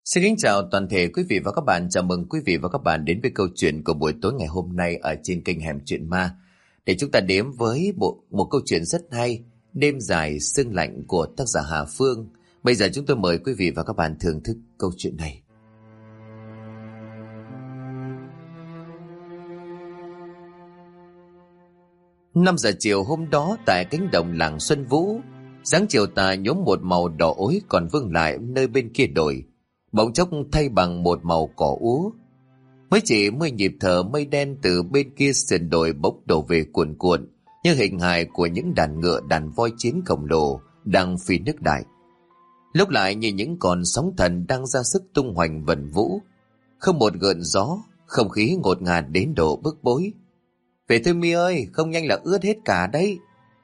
Xin kính chào toàn thể quý vị và các bạn. Chào mừng quý vị và các bạn đến với câu chuyện của buổi tối ngày hôm nay ở trên kênh Hẻm Chuyện Ma. Để chúng ta đến với một câu chuyện rất hay, Đêm dài sương lạnh của tác giả Hà Phương. Bây giờ chúng tôi mời quý vị và các bạn thưởng thức câu chuyện này. Năm giờ chiều hôm đó tại cánh đồng làng Xuân Vũ, dáng chiều tà nhuốm một màu đỏ ối còn vương lại nơi bên kia đồi, bỗng chốc thay bằng một màu cỏ úa. Mới chỉ 10 nhịp thở, mây đen từ bên kia sườn đồi bốc đổ về cuồn cuộn như hình hài của những đàn ngựa đàn voi chiến khổng lồ đang phi nước đại, lúc lại như những con sóng thần đang ra sức tung hoành vần vũ. Không một gợn gió, không khí ngột ngạt đến độ bức bối. Về thôi Mi ơi, không nhanh là ướt hết cả đấy.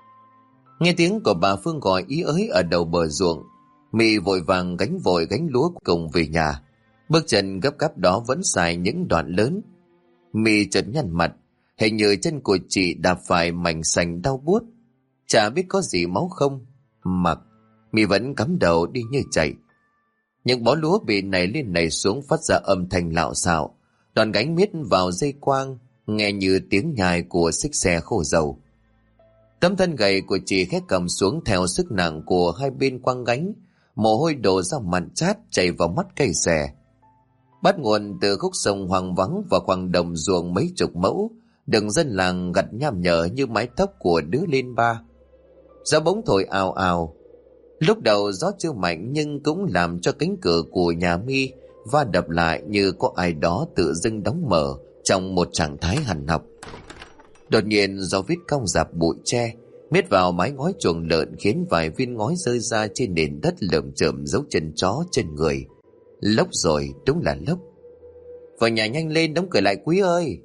Nghe tiếng của bà Phương gọi ý ới ở đầu bờ ruộng, Mi vội vàng gánh lúa cùng về nhà. Bước chân gấp gáp đó vẫn xài những đoạn lớn. Mi chợt nhăn mặt, hình như chân của chị đạp phải mảnh sành đau buốt. Chả biết có gì máu không. Mặc, Mi vẫn cắm đầu đi như chạy. Những bó lúa bị nảy lên nảy xuống phát ra âm thanh lạo xạo. Đoàn gánh miết vào dây quang, nghe như tiếng nhai của xích xe khô dầu. Tấm thân gầy của chị khẽ cầm xuống theo sức nặng của hai bên quăng gánh. Mồ hôi đổ ra mặn chát chảy vào mắt cay xè. Bắt nguồn từ khúc sông hoang vắng và khoảng đồng ruộng mấy chục mẫu, đường dân làng gặt nham nhở như mái tóc của đứa lên ba. Gió bỗng thổi ào ào. Lúc đầu gió chưa mạnh nhưng cũng làm cho cánh cửa của nhà Mi va đập lại như có ai đó tự dưng đóng mở trong một trạng thái hằn học. Đột nhiên gió vít cong rạp bụi tre miết vào mái ngói chuồng lợn, khiến vài viên ngói rơi ra trên nền đất lởm chởm dấu chân chó chân người. Lốc rồi, đúng là lốc. Vào nhà nhanh lên, đóng cửa lại Quý ơi.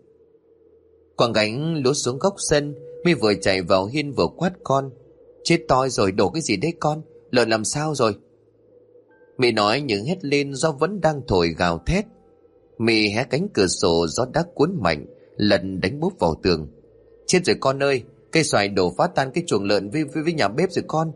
Quàng gánh lúa xuống góc sân, Mi vừa chạy vào hiên vừa quát con. Chết toi rồi, đổ cái gì đấy con? Lợn làm sao rồi? Mi nói nhưng hét lên do vẫn đang thổi gào thét. Mi hé cánh cửa sổ, gió đá cuốn mạnh, lần đánh búp vào tường. Chết rồi con ơi, cây xoài đổ phá tan cái chuồng lợn với nhà bếp rồi con.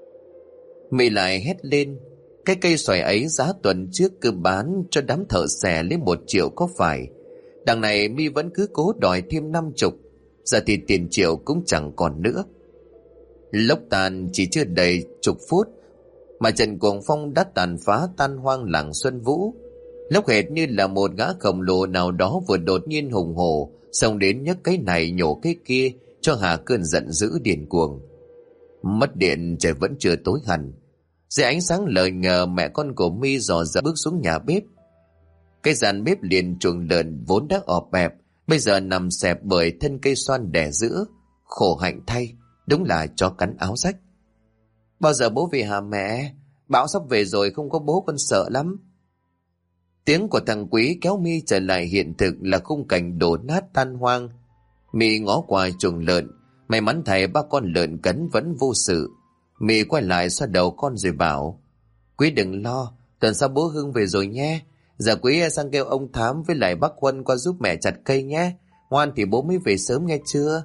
Mi lại hét lên. Cái cây xoài ấy giá tuần trước cứ bán cho đám thợ xẻ lấy 1 triệu có phải. Đằng này Mi vẫn cứ cố đòi thêm 50. Giờ thì tiền triệu cũng chẳng còn nữa. Lốc tàn chỉ chưa đầy chục phút mà trận cuồng phong đã tàn phá tan hoang làng Xuân Vũ. Lốc hệt như là một gã khổng lồ nào đó vừa đột nhiên hùng hổ xông đến nhấc cái này nhổ cái kia cho hạ cơn giận dữ điên cuồng. Mất điện, trời vẫn chưa tối hẳn. Dưới ánh sáng lờ nhờ, mẹ con của Mi dò dẫm bước xuống nhà bếp. Cái gian bếp liền chuồng lợn vốn đã ọp ẹp, bây giờ nằm xẹp bởi thân cây xoan đè giữa. Khổ hạnh thay, đúng là chó cắn áo rách. Bao giờ bố về hả mẹ? Bão sắp về rồi, không có bố con sợ lắm. Tiếng của thằng Quý kéo Mi trở lại hiện thực là khung cảnh đổ nát tan hoang. Mi ngó qua chuồng lợn, may mắn thay ba con lợn cấn vẫn vô sự. Mi quay lại xoa đầu con rồi bảo: Quý đừng lo, tuần sau bố Hưng về rồi nhé. Giờ Quý sang kêu ông Thám với lại bác Huân qua giúp mẹ chặt cây nhé. Ngoan thì bố mới về sớm nghe chưa?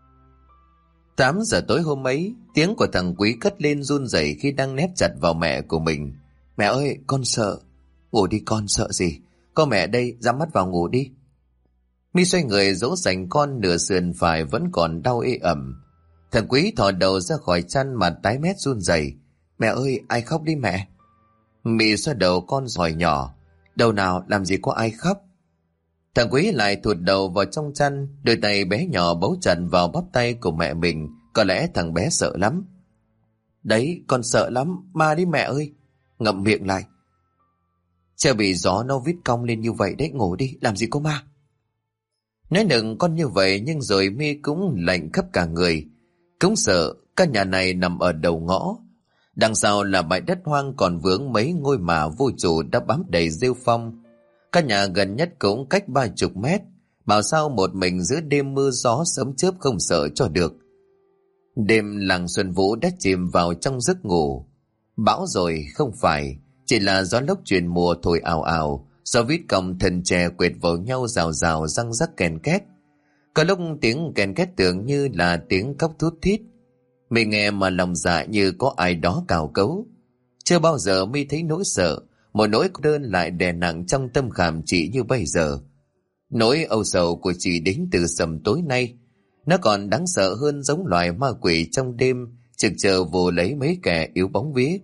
8 giờ tối hôm ấy, tiếng của thằng Quý cất lên run rẩy khi đang nép chặt vào mẹ của mình. Mẹ ơi, con sợ. Ngủ đi con, sợ gì? Có mẹ đây, nhắm mắt vào ngủ đi. Mi xoay người dỗ dành con, nửa sườn phải vẫn còn đau ê ẩm. Thằng Quý thò đầu ra khỏi chăn mà tái mét run rẩy. Mẹ ơi, ai khóc đi mẹ? Mi xoa đầu con hỏi nhỏ. Đâu nào, làm gì có ai khóc? Thằng Quý lại thụt đầu vào trong chăn, đôi tay bé nhỏ bấu chặt vào bắp tay của mẹ mình. Có lẽ thằng bé sợ lắm. Đấy, con sợ lắm, ma đi mẹ ơi. Ngậm miệng lại. Treo bị gió nó vít cong lên như vậy đấy, ngủ đi, làm gì có ma. Nói đừng con như vậy, nhưng rồi Mi cũng lạnh khắp cả người. Cũng sợ, căn nhà này nằm ở đầu ngõ. Đằng sau là bãi đất hoang còn vướng mấy ngôi mả vô chủ đã bám đầy rêu phong. Căn nhà gần nhất cũng cách 30 mét. Bảo sao một mình giữa đêm mưa gió sấm chớp không sợ cho được. Đêm làng Xuân Vũ đã chìm vào trong giấc ngủ. Bão rồi không phải, chỉ là gió lốc chuyển mùa thổi ào ào. Gió vít còng thân tre quệt vào nhau rào rào răng rắc kèn két. Có lúc tiếng kèn két tưởng như là tiếng cóc thút thít. Mi nghe mà lòng dạ như có ai đó cào cấu. Chưa bao giờ Mi thấy nỗi sợ, Một nỗi cô đơn lại đè nặng trong tâm khảm chị như bây giờ. Nỗi âu sầu của chị đến từ sầm tối nay. Nó còn đáng sợ hơn giống loài ma quỷ trong đêm trực chờ vồ lấy mấy kẻ yếu bóng vía.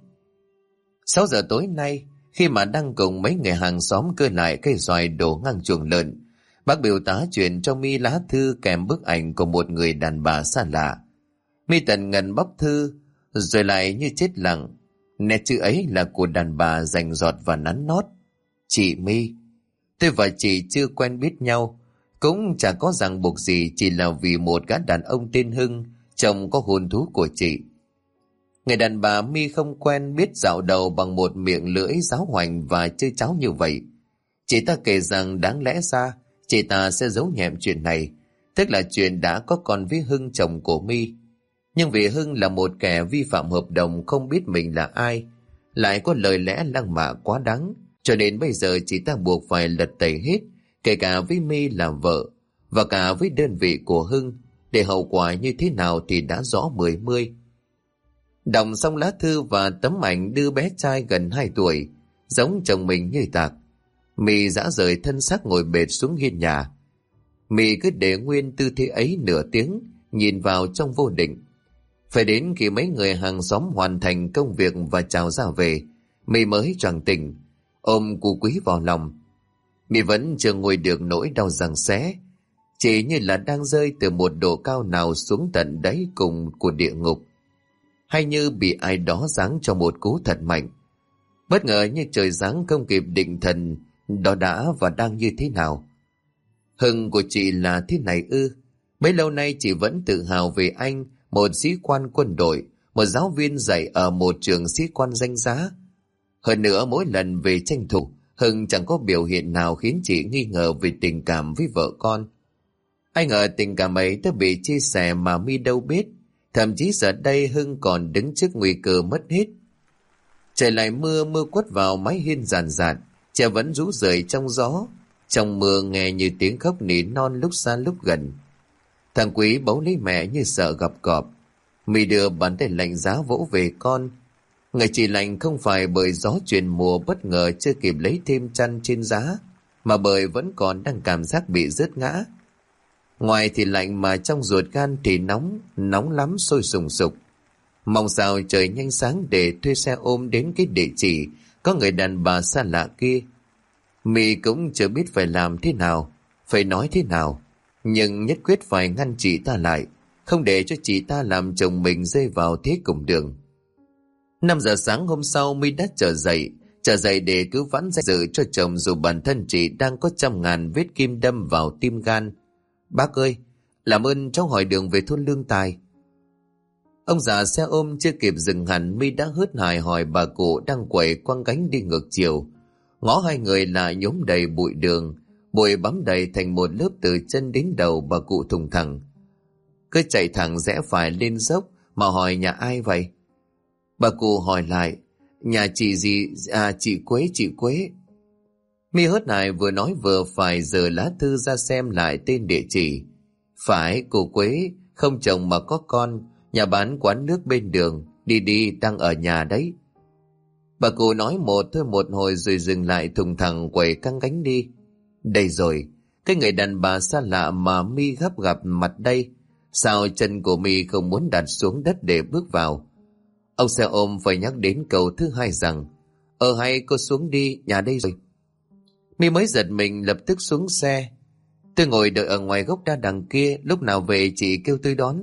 6 giờ tối nay, khi mà đang cùng mấy người hàng xóm cưa lại cây xoài đổ ngang chuồng lợn, bác Biểu tá chuyển cho My lá thư kèm bức ảnh của một người đàn bà xa lạ. My tần ngần bóc thư, rồi lại như chết lặng. Nét chữ ấy là của đàn bà rành rọt và nắn nót. Chị My, tôi và chị chưa quen biết nhau, cũng chả có ràng buộc gì, chỉ là vì một gã đàn ông tên Hưng, chồng có hồn thú của chị. Người đàn bà My không quen biết dạo đầu bằng một miệng lưỡi giáo hoành và chơi cháo như vậy. Chị ta kể rằng đáng lẽ ra chị ta sẽ giấu nhẹm chuyện này, tức là chuyện đã có con với Hưng chồng của My. Nhưng vì Hưng là một kẻ vi phạm hợp đồng, không biết mình là ai, lại có lời lẽ lăng mạ quá đáng, cho nên bây giờ chị ta buộc phải lật tẩy hết, kể cả với My là vợ và cả với đơn vị của Hưng, để hậu quả như thế nào thì đã rõ mười mươi. Đọc xong lá thư và tấm ảnh đưa bé trai gần 2 tuổi, giống chồng mình như tạc, My dã rời thân xác ngồi bệt xuống hiên nhà. My cứ để nguyên tư thế ấy nửa tiếng, nhìn vào trong vô định. Phải đến khi mấy người hàng xóm hoàn thành công việc và chào ra về, My mới choàng tỉnh, ôm cụ Quý vào lòng. My vẫn chưa nguôi được nỗi đau giằng xé, chỉ như là đang rơi từ một độ cao nào xuống tận đáy cùng của địa ngục, hay như bị ai đó giáng cho một cú thật mạnh. Bất ngờ như trời giáng không kịp định thần, đó đã và đang như thế nào. Hưng của chị là thế này ư? Bấy lâu nay chị vẫn tự hào về anh, một sĩ quan quân đội, một giáo viên dạy ở một trường sĩ quan danh giá. Hơn nữa mỗi lần về tranh thủ, Hưng chẳng có biểu hiện nào khiến chị nghi ngờ về tình cảm với vợ con. Ai ngờ tình cảm ấy đã bị chia sẻ mà My đâu biết. Thậm chí giờ đây Hưng còn đứng trước nguy cơ mất hết. Trời lại mưa, mưa quất vào mái hiên ràn rạt, trẻ vẫn rú rượi trong gió. Trong mưa nghe như tiếng khóc nỉ non lúc xa lúc gần. Thằng Quý bấu lấy mẹ như sợ gặp cọp. My đưa bàn tay lạnh giá vỗ về con. Người chỉ lạnh không phải bởi gió chuyển mùa bất ngờ chưa kịp lấy thêm chăn trên giá, mà bởi vẫn còn đang cảm giác bị rớt ngã. Ngoài thì lạnh mà trong ruột gan thì nóng, nóng lắm sôi sùng sục. Mong sao trời nhanh sáng để thuê xe ôm đến cái địa chỉ có người đàn bà xa lạ kia. My cũng chưa biết phải làm thế nào, phải nói thế nào, nhưng nhất quyết phải ngăn chị ta lại, không để cho chị ta làm chồng mình rơi vào thế cùng đường. 5 giờ sáng hôm sau, My đã trở dậy để cứu vãn danh dự cho chồng, dù bản thân chị đang có trăm ngàn vết kim đâm vào tim gan. Bác ơi, làm ơn cháu hỏi đường về thôn Lương Tài. Ông già xe ôm chưa kịp dừng hẳn, My đã hớt hải hỏi bà cụ đang quẩy quăng gánh đi ngược chiều. Ngó hai người lại nhốm đầy bụi đường, bụi bám đầy thành một lớp từ chân đến đầu. Bà cụ thùng thẳng: Cứ chạy thẳng rẽ phải lên dốc mà hỏi nhà ai vậy? Bà cụ hỏi lại: Nhà chị gì? À, chị Quế. My hớt hải vừa nói vừa phải giở lá thư ra xem lại tên địa chỉ. Phải, cô Quế, không chồng mà có con, nhà bán quán nước bên đường, đi đang ở nhà đấy. Bà cụ nói một thôi một hồi rồi dừng lại thùng thẳng quẩy căng gánh đi. Đây rồi, cái người đàn bà xa lạ mà My gấp gặp mặt đây. Sao chân của My không muốn đặt xuống đất để bước vào? Ông xe ôm phải nhắc đến câu thứ hai rằng: hay cô xuống đi, nhà đây rồi. My mới giật mình lập tức xuống xe. Tôi ngồi đợi ở ngoài gốc đa đằng kia, lúc nào về chị kêu tôi đón.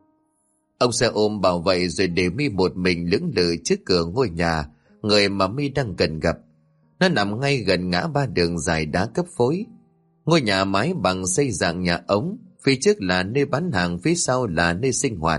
Ông xe ôm bảo vậy rồi để My một mình lững lự trước cửa ngôi nhà người mà My đang cần gặp. Nó nằm ngay gần ngã ba đường dài đá cấp phối. Ngôi nhà mái bằng xây dạng nhà ống, phía trước là nơi bán hàng, phía sau là nơi sinh hoạt.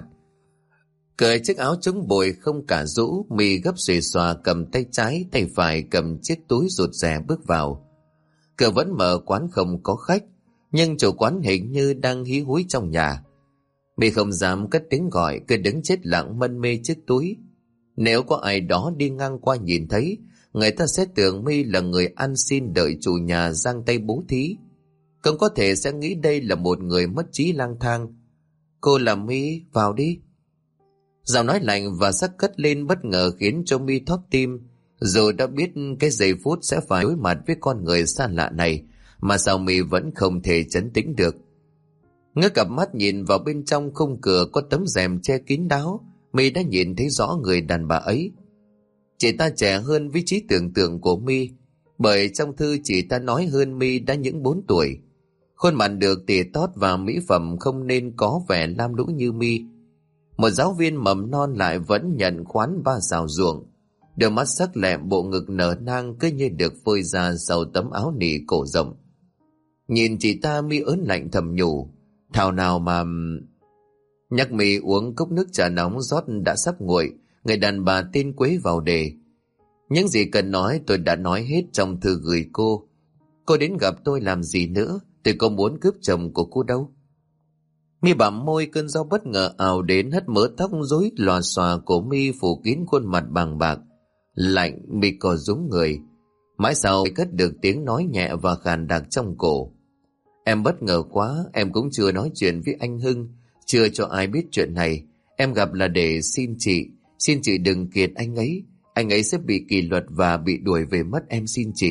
Cởi chiếc áo chống bụi không cả rũ, My gấp xuề xòa cầm tay trái, tay phải cầm chiếc túi rụt rè bước vào. Cửa vẫn mở, quán không có khách, nhưng chủ quán hình như đang hí húi trong nhà. My không dám cất tiếng gọi, cứ đứng chết lặng mân mê chiếc túi. Nếu có ai đó đi ngang qua nhìn thấy, người ta sẽ tưởng My là người ăn xin đợi chủ nhà giang tay bố thí. Cũng có thể sẽ nghĩ đây là một người mất trí lang thang. Cô là My, vào đi. Giọng nói lạnh và sắc cất lên bất ngờ khiến cho My thót tim. Dù đã biết cái giây phút sẽ phải đối mặt với con người xa lạ này, mà sao My vẫn không thể trấn tĩnh được. Ngước cặp mắt nhìn vào bên trong khung cửa có tấm rèm che kín đáo, My đã nhìn thấy rõ người đàn bà ấy. Chị ta trẻ hơn với trí tưởng tượng của My, bởi trong thư chị ta nói hơn My đã những 4 tuổi. Khuôn mặt được tỉa tót và mỹ phẩm không nên có vẻ lam lũ như My. Một giáo viên mầm non lại vẫn nhận khoán 3 xào ruộng. Đôi mắt sắc lẹm, bộ ngực nở nang cứ như được phơi ra sau tấm áo nỉ cổ rộng. Nhìn chị ta, My ớn lạnh thầm nhủ, thảo nào mà... Nhắc My uống cốc nước trà nóng rót đã sắp nguội, người đàn bà tên Quế vào đề. Những gì cần nói tôi đã nói hết trong thư gửi cô. Cô đến gặp tôi làm gì nữa? Tôi không muốn cướp chồng của cô đâu. My bặm môi, cơn gió bất ngờ ào đến hất mớ tóc rối lòa xòa của My phủ kín khuôn mặt bàng bạc. Lạnh, My co rúm người. Mãi sau cất được tiếng nói nhẹ và khàn đặc trong cổ. Em bất ngờ quá, em cũng chưa nói chuyện với anh Hưng, chưa cho ai biết chuyện này. Em gặp là để xin chị đừng kiệt anh ấy sẽ bị kỷ luật và bị đuổi về mất, em xin chị.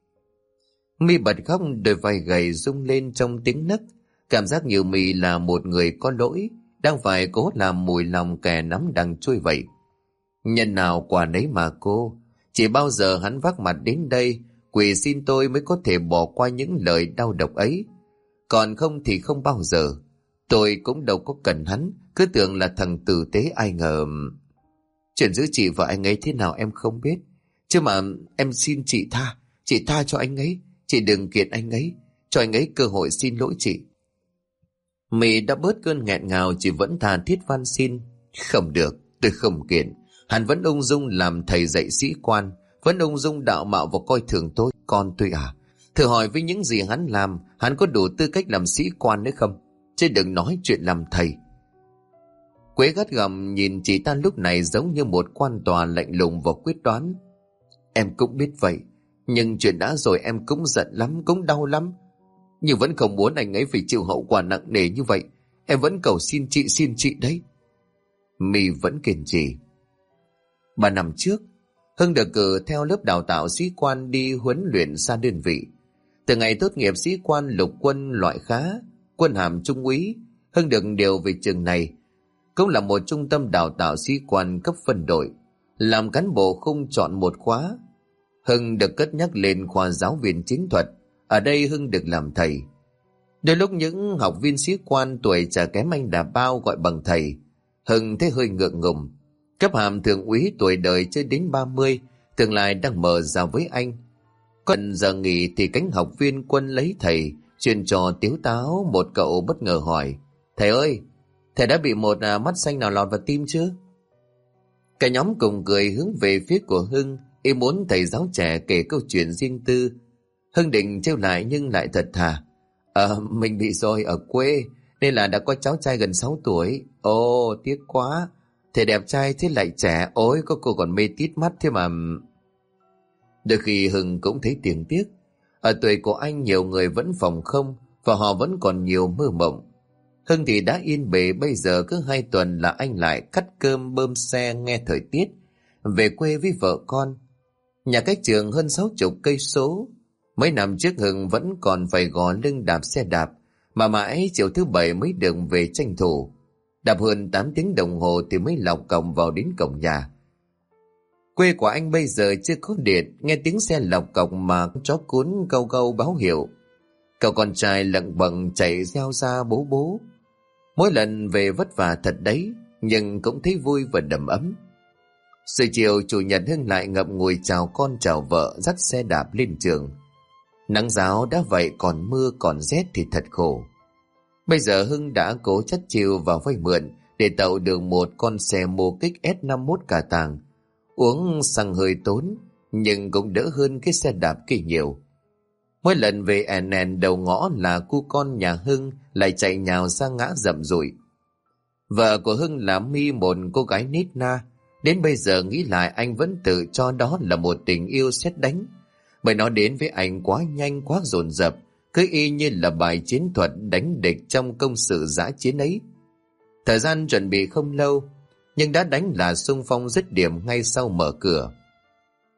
My bật khóc, đôi vai gầy rung lên trong tiếng nấc. Cảm giác như My là một người có lỗi, đang phải cố làm mùi lòng kẻ nắm đằng trôi vậy. Nhân nào quả nấy mà cô. Chỉ bao giờ hắn vác mặt đến đây, quỳ xin tôi mới có thể bỏ qua những lời đau độc ấy. Còn không thì không bao giờ. Tôi cũng đâu có cần hắn, cứ tưởng là thằng tử tế, ai ngờ... Chuyện giữa chị và anh ấy thế nào em không biết. Chứ mà em xin chị tha cho anh ấy. Chị đừng kiện anh ấy, cho anh ấy cơ hội xin lỗi chị. Mỹ đã bớt cơn nghẹn ngào, chị vẫn tha thiết van xin. Không được, tôi không kiện. Hắn vẫn ung dung làm thầy dạy sĩ quan, vẫn ung dung đạo mạo và coi thường tôi. Con tôi à, thử hỏi với những gì hắn làm, hắn có đủ tư cách làm sĩ quan nữa không? Chứ đừng nói chuyện làm thầy. Quế gắt gỏng nhìn chị ta lúc này giống như một quan tòa lạnh lùng và quyết đoán. Em cũng biết vậy, nhưng chuyện đã rồi em cũng giận lắm, cũng đau lắm. Nhưng vẫn không muốn anh ấy phải chịu hậu quả nặng nề như vậy. Em vẫn cầu xin chị đấy. My vẫn kiên trì. 3 năm trước, Hưng được cử theo lớp đào tạo sĩ quan đi huấn luyện xa đơn vị. Từ ngày tốt nghiệp sĩ quan lục quân loại khá, quân hàm trung úy, Hưng được điều về trường này. Cũng là một trung tâm đào tạo sĩ quan cấp phân đội. Làm cán bộ không chọn một khóa. Hưng được cất nhắc lên khoa giáo viên chiến thuật. Ở đây Hưng được làm thầy. Đôi lúc những học viên sĩ quan tuổi chả kém anh Đà Bao gọi bằng thầy, Hưng thấy hơi ngượng ngùng. Cấp hàm thượng úy tuổi đời chưa đến 30, tương lai đang mở ra với anh. Còn giờ nghỉ thì cánh học viên quân lấy thầy chuyên trò tiếu táo. Một cậu bất ngờ hỏi: Thầy ơi, thầy đã bị một mắt xanh nào lọt vào tim chưa? Cả nhóm cùng cười hướng về phía của Hưng, ý muốn thầy giáo trẻ kể câu chuyện riêng tư. Hưng định trêu lại nhưng lại thật thà: Mình bị rồi, ở quê nên là đã có cháu trai gần 6 tuổi. Ồ, tiếc quá. Thầy đẹp trai thế lại trẻ, ôi có cô còn mê tít mắt thế mà. Đôi khi Hưng cũng thấy tiếc tiếc. Ở tuổi của anh nhiều người vẫn phòng không, và họ vẫn còn nhiều mơ mộng. Hưng thì đã yên bề, bây giờ cứ 2 tuần là anh lại cắt cơm bơm xe nghe thời tiết, về quê với vợ con. Nhà cách trường hơn 60 cây số. Mấy năm trước Hưng vẫn còn phải gò lưng đạp xe đạp, mà mãi chiều thứ Bảy mới được về tranh thủ. Đạp hơn 8 tiếng đồng hồ thì mới lọc còng vào đến cổng nhà. Quê của anh bây giờ chưa có điện, nghe tiếng xe lọc cọc mà chó cún gâu gâu báo hiệu. Cậu con trai lận bận chạy reo ra bố bố. Mỗi lần về vất vả thật đấy, nhưng cũng thấy vui và đầm ấm. Rồi chiều chủ nhật Hưng lại ngậm ngùi chào con chào vợ, dắt xe đạp lên trường. Nắng ráo đã vậy, còn mưa còn rét thì thật khổ. Bây giờ Hưng đã cố chất chiều và vay mượn để tậu được một con xe mô kích S51 cả tàng. Uống xăng hơi tốn, nhưng cũng đỡ hơn cái xe đạp kia nhiều. Mỗi lần về ẻn đầu ngõ là cu con nhà Hưng lại chạy nhào ra ngã rậm rụi. Vợ của Hưng là My, một cô gái nít na. Đến bây giờ nghĩ lại anh vẫn tự cho đó là một tình yêu sét đánh. Bởi nó đến với anh quá nhanh, quá dồn dập, cứ y như là bài chiến thuật đánh địch trong công sự dã chiến ấy. Thời gian chuẩn bị không lâu, nhưng đã đánh là xung phong dứt điểm ngay sau mở cửa.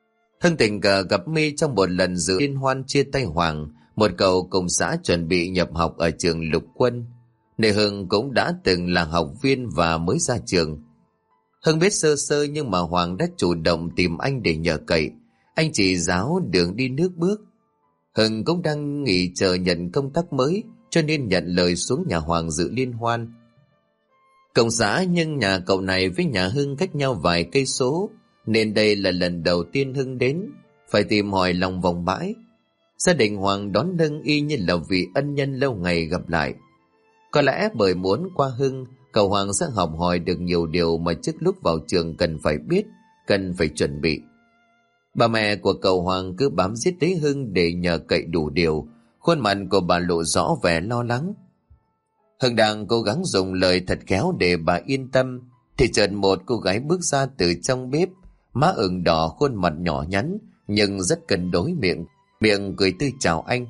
Hưng tình cờ gặp My trong một lần dự liên hoan chia tay Hoàng, một cậu cùng xã chuẩn bị nhập học ở trường Lục Quân, nơi Hưng cũng đã từng là học viên và mới ra trường. Hưng biết sơ sơ nhưng mà Hoàng đã chủ động tìm anh để nhờ cậy. Anh chỉ giáo đường đi nước bước. Hưng cũng đang nghỉ chờ nhận công tác mới, cho nên nhận lời xuống nhà Hoàng dự liên hoan. Cộng xã nhưng nhà cậu này với nhà Hưng cách nhau vài cây số, nên đây là lần đầu tiên Hưng đến, phải tìm hỏi lòng vòng bãi. Gia đình Hoàng đón Hưng y như là vị ân nhân lâu ngày gặp lại. Có lẽ bởi muốn qua Hưng, cậu Hoàng sẽ học hỏi được nhiều điều mà trước lúc vào trường cần phải biết, cần phải chuẩn bị. Bà mẹ của cậu Hoàng cứ bám giết lấy Hưng để nhờ cậy đủ điều, khuôn mặt của bà lộ rõ vẻ lo lắng. Hưng đang cố gắng dùng lời thật khéo để bà yên tâm, thì chợt một cô gái bước ra từ trong bếp, má ửng đỏ, khuôn mặt nhỏ nhắn nhưng rất cân đối, miệng cười tươi chào anh.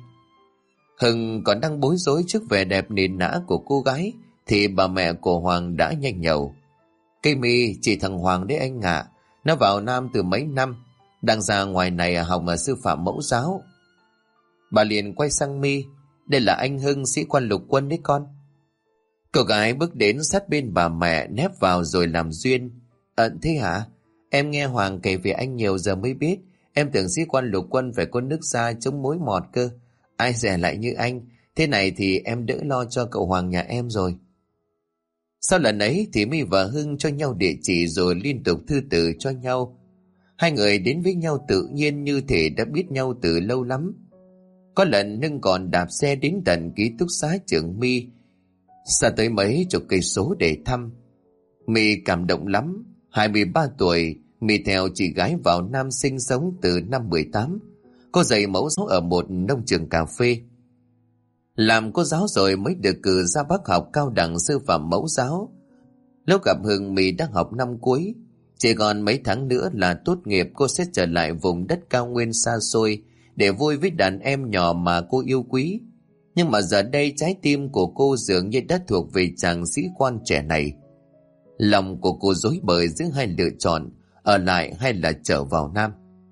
Hưng còn đang bối rối trước vẻ đẹp nền nã của cô gái, thì bà mẹ của Hoàng đã nhanh nhẩu: "Cây My, chỉ thằng Hoàng đấy anh ạ, nó vào Nam từ mấy năm, đang ra ngoài này học ở sư phạm mẫu giáo." Bà liền quay sang My: "Đây là anh Hưng, sĩ quan Lục Quân đấy con." Cô gái bước đến sát bên bà mẹ, nép vào rồi làm duyên: Thế hả? Em nghe Hoàng kể về anh nhiều giờ mới biết. Em tưởng sĩ quan Lục Quân phải có nước da chống mối mọt cơ. Ai dè lại như anh. Thế này thì em đỡ lo cho cậu Hoàng nhà em rồi." Sau lần ấy thì My và Hưng cho nhau địa chỉ rồi liên tục thư từ cho nhau. Hai người đến với nhau tự nhiên như thể đã biết nhau từ lâu lắm. Có lần Hưng còn đạp xe đến tận ký túc xá trường My, xa tới mấy chục cây số để thăm. My cảm động lắm. 23 tuổi, My theo chị gái vào Nam sinh sống từ năm 18. Cô dạy mẫu giáo ở một nông trường cà phê. Làm cô giáo rồi mới được cử ra Bắc học cao đẳng sư phạm mẫu giáo. Lúc gặp Hưng, My đang học năm cuối. Chỉ còn mấy tháng nữa là tốt nghiệp, cô sẽ trở lại vùng đất cao nguyên xa xôi để vui với đàn em nhỏ mà cô yêu quý. Nhưng mà giờ đây trái tim của cô dường như đã thuộc về chàng sĩ quan trẻ này. Lòng của cô rối bời giữa hai lựa chọn, ở lại hay là trở vào Nam.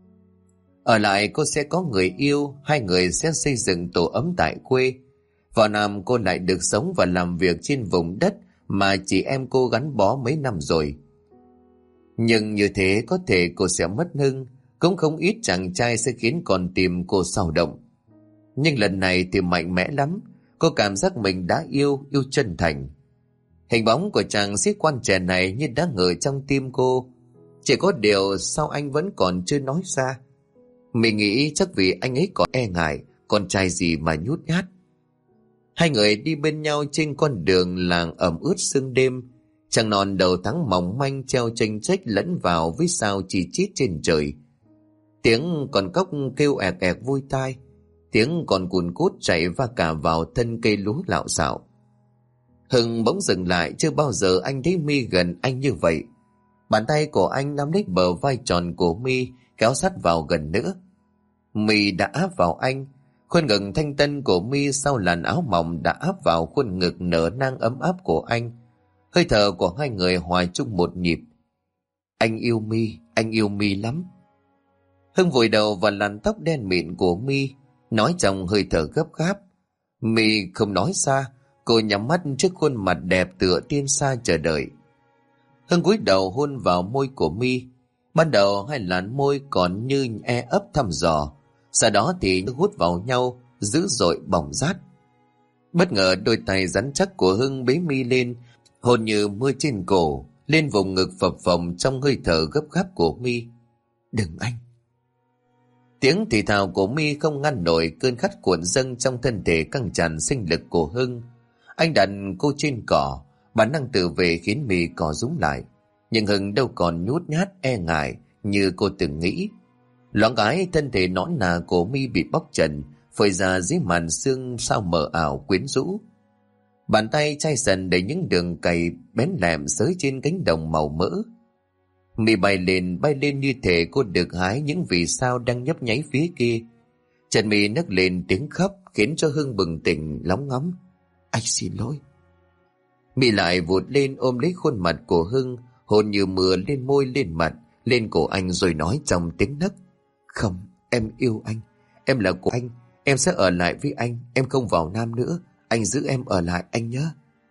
Ở lại cô sẽ có người yêu, hai người sẽ xây dựng tổ ấm tại quê. Vào Nam cô lại được sống và làm việc trên vùng đất mà chị em cô gắn bó mấy năm rồi. Nhưng như thế có thể cô sẽ mất Hưng, cũng không ít chàng trai sẽ khiến con tim cô xao động. Nhưng lần này thì mạnh mẽ lắm, cô cảm giác mình đã yêu chân thành. Hình bóng của chàng sĩ quan trẻ này như đã ngự trong tim cô. Chỉ có điều sao anh vẫn còn chưa nói ra. Mình nghĩ chắc vì anh ấy còn e ngại, con trai gì mà nhút nhát. Hai người đi bên nhau trên con đường làng ẩm ướt sương đêm. Trăng non đầu tháng mỏng manh treo chênh chếch lẫn vào với sao chỉ chít trên trời. Tiếng con cóc kêu ẹc ẹc vui tai, tiếng con cùn cút chạy va cả vào thân cây lúa lạo xạo. Hưng bỗng dừng lại, chưa bao giờ anh thấy My gần anh như vậy. Bàn tay của anh nắm lấy bờ vai tròn của My, kéo sát vào gần nữa. My đã áp vào anh, khuôn ngực thanh tân của My sau làn áo mỏng đã áp vào khuôn ngực nở nang ấm áp của anh. Hơi thở của hai người hòa chung một nhịp. Anh yêu My lắm. Hưng vùi đầu vào làn tóc đen mịn của My, nói trong hơi thở gấp gáp. My không nói ra, cô nhắm mắt trước khuôn mặt đẹp tựa tiên xa chờ đợi. Hưng cúi đầu hôn vào môi của My. Ban đầu hai làn môi còn như e ấp thăm dò, sau đó thì hút vào nhau dữ dội bỏng rát. Bất ngờ đôi tay rắn chắc của Hưng bế My lên, hôn như mưa trên cổ, lên vùng ngực phập phồng trong hơi thở gấp gáp của My. Đừng anh. Tiếng thì thào của My không ngăn nổi cơn khát cuộn dâng trong thân thể căng tràn sinh lực của Hưng. Anh đặt cô trên cỏ, bản năng tự vệ khiến My cò rúm lại. Nhưng Hưng đâu còn nhút nhát e ngại như cô từng nghĩ. Loáng cái thân thể nõn nà của My bị bóc trần, phơi ra dưới màn sương sao mờ ảo quyến rũ. Bàn tay chai sần đầy những đường cày bén lẹm xới trên cánh đồng màu mỡ. My bay lên như thể cô được hái những vì sao đang nhấp nháy phía kia. Chân My nấc lên tiếng khóc khiến cho Hưng bừng tỉnh lóng ngóng. Anh xin lỗi. My lại vụt lên ôm lấy khuôn mặt của Hưng, hôn như mưa lên môi lên mặt, lên cổ anh rồi nói trong tiếng nấc. Không, em yêu anh. Em là của anh. Em sẽ ở lại với anh. Em không vào Nam nữa. Anh giữ em ở lại anh nhé.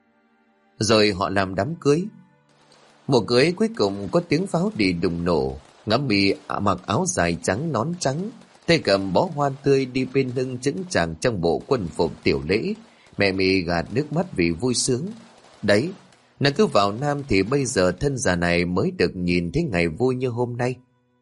Rồi họ làm đám cưới. Mùa cưới cuối cùng có tiếng pháo đi đùng nổ. Ngắm mì mặc áo dài trắng nón trắng, tay cầm bó hoa tươi đi bên lưng chững chạc trong bộ quân phục tiểu lễ. Mẹ mì gạt nước mắt vì vui sướng. Đấy, nàng cứ vào Nam thì bây giờ thân già này mới được nhìn thấy ngày vui như hôm nay.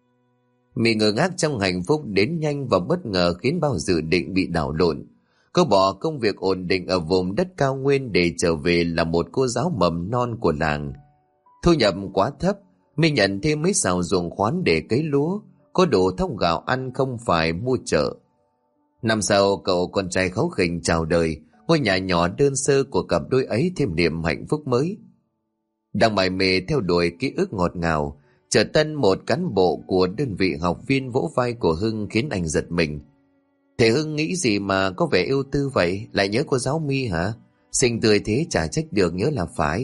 Mị ngơ ngác trong hạnh phúc đến nhanh và bất ngờ khiến bao dự định bị đảo lộn. Cô bỏ công việc ổn định ở vùng đất cao nguyên để trở về là một cô giáo mầm non của làng. Thu nhập quá thấp, Mị nhận thêm mấy xào ruộng khoán để cấy lúa, có đủ thóc gạo ăn không phải mua chợ. Năm sau cậu con trai kháu khỉnh chào đời, ngôi nhà nhỏ đơn sơ của cặp đôi ấy thêm niềm hạnh phúc mới. Đang mải mê theo đuổi ký ức ngọt ngào, chợt tân một cán bộ của đơn vị học viên vỗ vai của Hưng khiến anh giật mình. Thế Hưng nghĩ gì mà có vẻ ưu tư vậy, lại nhớ cô giáo My hả? Xinh tươi thế chả trách được, nhớ là phải.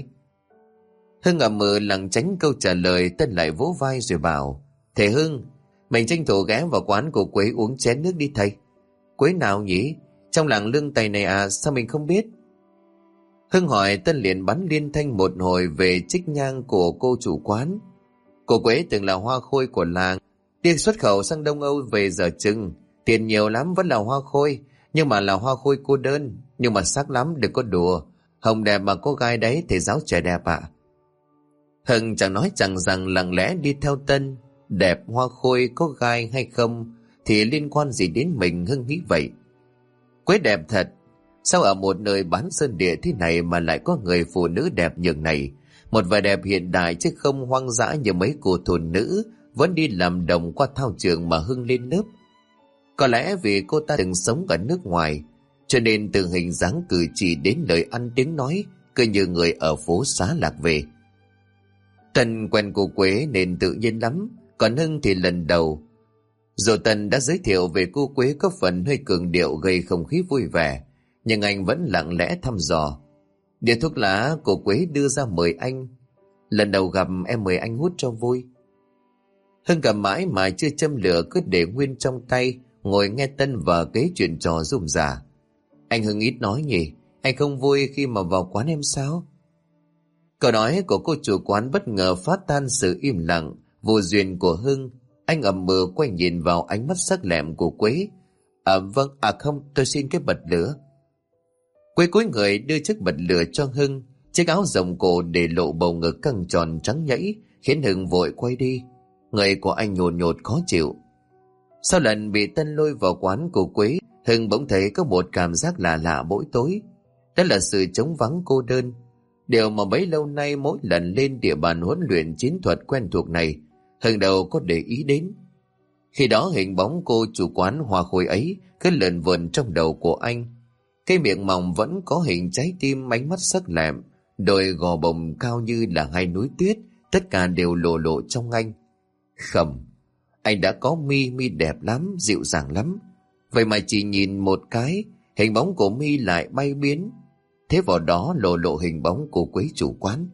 Hưng ậm ừ lảng tránh câu trả lời, Tân lại vỗ vai rồi bảo: Thầy Hưng, mình tranh thủ ghé vào quán của Quế uống chén nước đi thầy. Quế nào nhỉ? Trong làng Lương Tài này à, sao mình không biết? Hưng hỏi, Tân liền bắn liên thanh một hồi về trích nhang của cô chủ quán. Cô Quế từng là hoa khôi của làng, đi xuất khẩu sang Đông Âu về giờ chừng. Tiền nhiều lắm, vẫn là hoa khôi, nhưng mà là hoa khôi cô đơn. Nhưng mà sắc lắm, đừng có đùa. Hồng đẹp mà cô gái đấy, thầy giáo trẻ đẹp ạ. Hưng chẳng nói chẳng rằng lặng lẽ đi theo Tân. Đẹp hoa khôi có gai hay không thì liên quan gì đến mình, Hưng nghĩ vậy. Quế đẹp thật, sao ở một nơi bán sơn địa thế này mà lại có người phụ nữ đẹp nhường này. Một vẻ đẹp hiện đại chứ không hoang dã như mấy cô thôn nữ vẫn đi làm đồng qua thao trường mà Hưng lên lớp. Có lẽ vì cô ta từng sống ở nước ngoài, cho nên từ hình dáng cử chỉ đến lời ăn tiếng nói cứ như người ở phố xá lạc về. Tân quen cô Quế nên tự nhiên lắm, còn Hưng thì lần đầu. Dù Tân đã giới thiệu về cô Quế có phần hơi cường điệu gây không khí vui vẻ, nhưng anh vẫn lặng lẽ thăm dò. Điếu thuốc lá cô Quế đưa ra mời anh. Lần đầu gặp em mời anh hút cho vui. Hưng cầm mãi mà chưa châm lửa cứ để nguyên trong tay, ngồi nghe Tân và kế chuyện trò rôm rả. Anh Hưng ít nói nhỉ, anh không vui khi mà vào quán em sao? Câu nói của cô chủ quán bất ngờ phá tan sự im lặng vô duyên của Hưng. Anh ậm ừ quay nhìn vào ánh mắt sắc lẹm của Quế. Vâng, không, tôi xin cái bật lửa. Quế cúi người đưa chiếc bật lửa cho Hưng. Chiếc áo rộng cổ để lộ bầu ngực căng tròn trắng nhẫy khiến Hưng vội quay đi. Người của anh nhột nhột khó chịu. Sau lần bị Tân lôi vào quán của Quế, Hưng bỗng thấy có một cảm giác lạ lạ mỗi tối. Đó là sự trống vắng cô đơn. Điều mà bấy lâu nay mỗi lần lên địa bàn huấn luyện chiến thuật quen thuộc này, Hưng đâu có để ý đến. Khi đó hình bóng cô chủ quán hoa khôi ấy cứ lượn vườn trong đầu của anh. Cái miệng mỏng vẫn có hình trái tim, ánh mắt sắc lẹm, đôi gò bồng cao như là hai núi tuyết, tất cả đều lộ lộ trong anh. Khẩm, anh đã có mi đẹp lắm, dịu dàng lắm. Vậy mà chỉ nhìn một cái, hình bóng của mi lại bay biến. Thế vào đó lộ lộ hình bóng của Quế chủ quán.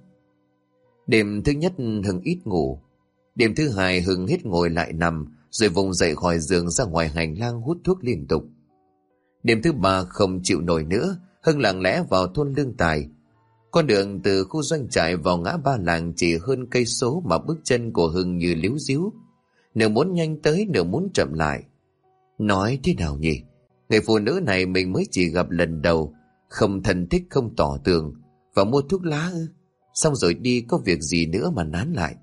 Đêm thứ nhất Hưng ít ngủ. Đêm thứ hai Hưng hết ngồi lại nằm, rồi vùng dậy khỏi giường ra ngoài hành lang hút thuốc liên tục. Đêm thứ ba không chịu nổi nữa, Hưng lặng lẽ vào thôn Lương Tài. Con đường từ khu doanh trại vào ngã ba làng chỉ hơn cây số mà bước chân của Hưng như líu díu. Nửa muốn nhanh tới, nửa muốn chậm lại. Nói thế nào nhỉ? Người phụ nữ này mình mới chỉ gặp lần đầu, không thân thích, không tỏ tường, và mua thuốc lá ư? Xong rồi đi có việc gì nữa mà nán lại.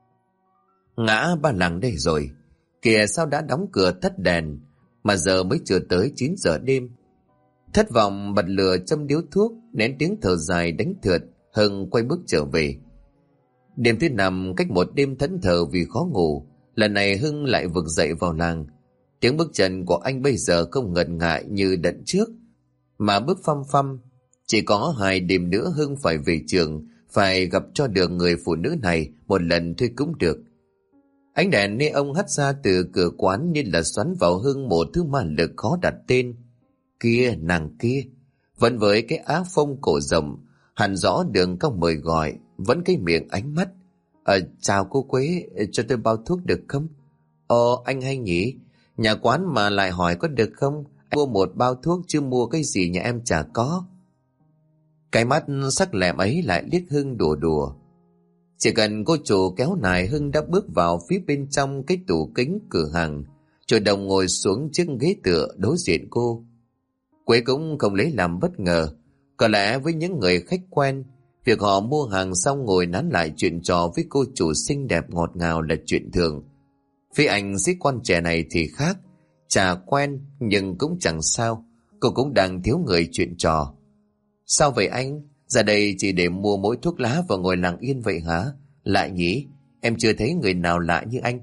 Ngã ba làng đây rồi. Kìa sao đã đóng cửa tắt đèn, mà giờ mới chưa tới 9 giờ đêm. Thất vọng bật lửa châm điếu thuốc, nén tiếng thở dài đánh thượt, Hưng quay bước trở về. Đêm thứ năm cách một đêm thẫn thờ vì khó ngủ, lần này Hưng lại vực dậy vào làng. Tiếng bước chân của anh bây giờ không ngần ngại như đợt trước, mà bước phăm phăm. Chỉ có 2 đêm nữa Hưng phải về trường, phải gặp cho được người phụ nữ này một lần thôi cũng được. Ánh đèn neon hắt ra từ cửa quán như là xoắn vào Hưng một thứ ma lực khó đặt tên. Kia, nàng kia, vẫn với cái áo phông cổ rộng, hẳn rõ đường cong mời gọi, vẫn cái miệng ánh mắt. Chào cô Quế, cho tôi bao thuốc được không? Anh hay nhỉ? Nhà quán mà lại hỏi có được không? Anh mua một bao thuốc chứ mua cái gì nhà em chả có. Cái mắt sắc lẹm ấy lại liếc Hưng đùa đùa. Chỉ cần cô chủ kéo nài, Hưng đã bước vào phía bên trong cái tủ kính cửa hàng, chủ động ngồi xuống chiếc ghế tựa đối diện cô. Quế cũng không lấy làm bất ngờ. Có lẽ với những người khách quen, việc họ mua hàng xong ngồi nán lại chuyện trò với cô chủ xinh đẹp ngọt ngào là chuyện thường. Phía anh sĩ quan trẻ này thì khác. Chả quen nhưng cũng chẳng sao, cô cũng đang thiếu người chuyện trò. Sao vậy anh? Ra đây chỉ để mua mỗi thuốc lá và ngồi lặng yên vậy hả? Lạ nhỉ, em chưa thấy người nào lạ như anh.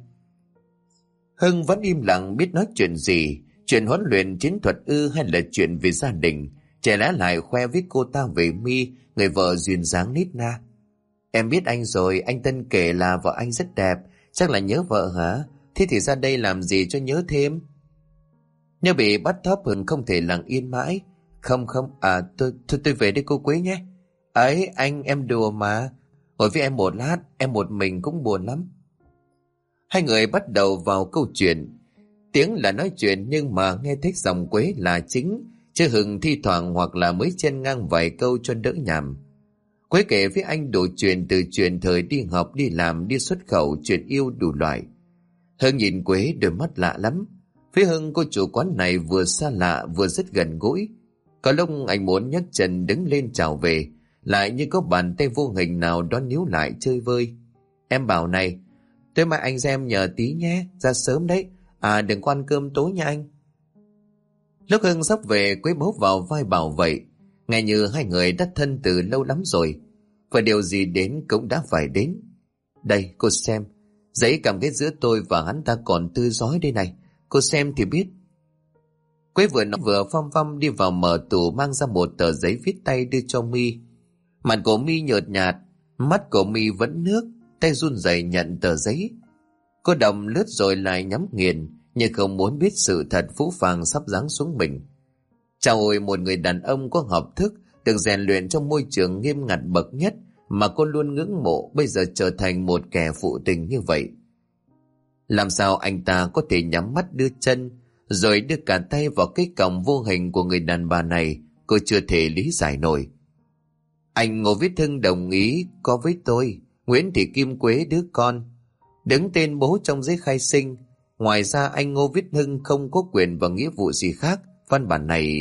Hưng vẫn im lặng, biết nói chuyện gì, chuyện huấn luyện chiến thuật ư hay là chuyện về gia đình. Trẻ lẽ lại khoe với cô ta về My, người vợ duyên dáng nít na. Em biết anh rồi, anh Tân kể là vợ anh rất đẹp, chắc là nhớ vợ hả? Thế thì ra đây làm gì cho nhớ thêm? Nếu bị bắt thóp Hưng không thể lặng yên mãi. Không, tôi về đây cô Quế nhé. Ấy, anh, em đùa mà. Ngồi với em một lát, em một mình cũng buồn lắm. Hai người bắt đầu vào câu chuyện. Tiếng là nói chuyện nhưng mà nghe thích dòng Quế là chính, chứ Hưng thi thoảng hoặc là mới chen ngang vài câu cho đỡ nhàm. Quế kể với anh đủ chuyện, từ chuyện thời đi học, đi làm, đi xuất khẩu, chuyện yêu đủ loại. Hưng nhìn Quế đôi mắt lạ lắm. Phía Hưng, cô chủ quán này vừa xa lạ vừa rất gần gũi. Có lúc anh muốn nhấc chân đứng lên chào về, lại như có bàn tay vô hình nào đó níu lại chơi vơi. Em bảo này, tối mai anh ra em nhờ tí nhé, ra sớm đấy. Đừng có ăn cơm tối nha anh. Lúc Hưng sắp về, Quế bấu vào vai bảo vậy. Nghe như hai người đã thân từ lâu lắm rồi, và điều gì đến cũng đã phải đến. Đây cô xem, giấy cam kết giữa tôi và hắn ta còn tươi rói đây này, cô xem thì biết. Quế vừa nói vừa phăm phăm đi vào mở tủ, mang ra một tờ giấy viết tay đưa cho My. Mặt của My nhợt nhạt, mắt của My vẫn nước, tay run rẩy nhận tờ giấy. Cô đọc lướt rồi lại nhắm nghiền, nhưng không muốn biết sự thật phũ phàng sắp giáng xuống mình. Chào ôi, một người đàn ông có học thức, được rèn luyện trong môi trường nghiêm ngặt bậc nhất mà cô luôn ngưỡng mộ, bây giờ trở thành một kẻ phụ tình như vậy. Làm sao anh ta có thể nhắm mắt đưa chân, rồi đưa cả tay vào cái còng vô hình của người đàn bà này, cô chưa thể lý giải nổi. Anh Ngô Viết Hưng đồng ý có với tôi, Nguyễn Thị Kim Quế đứa con, đứng tên bố trong giấy khai sinh. Ngoài ra anh Ngô Viết Hưng không có quyền và nghĩa vụ gì khác. Văn bản này...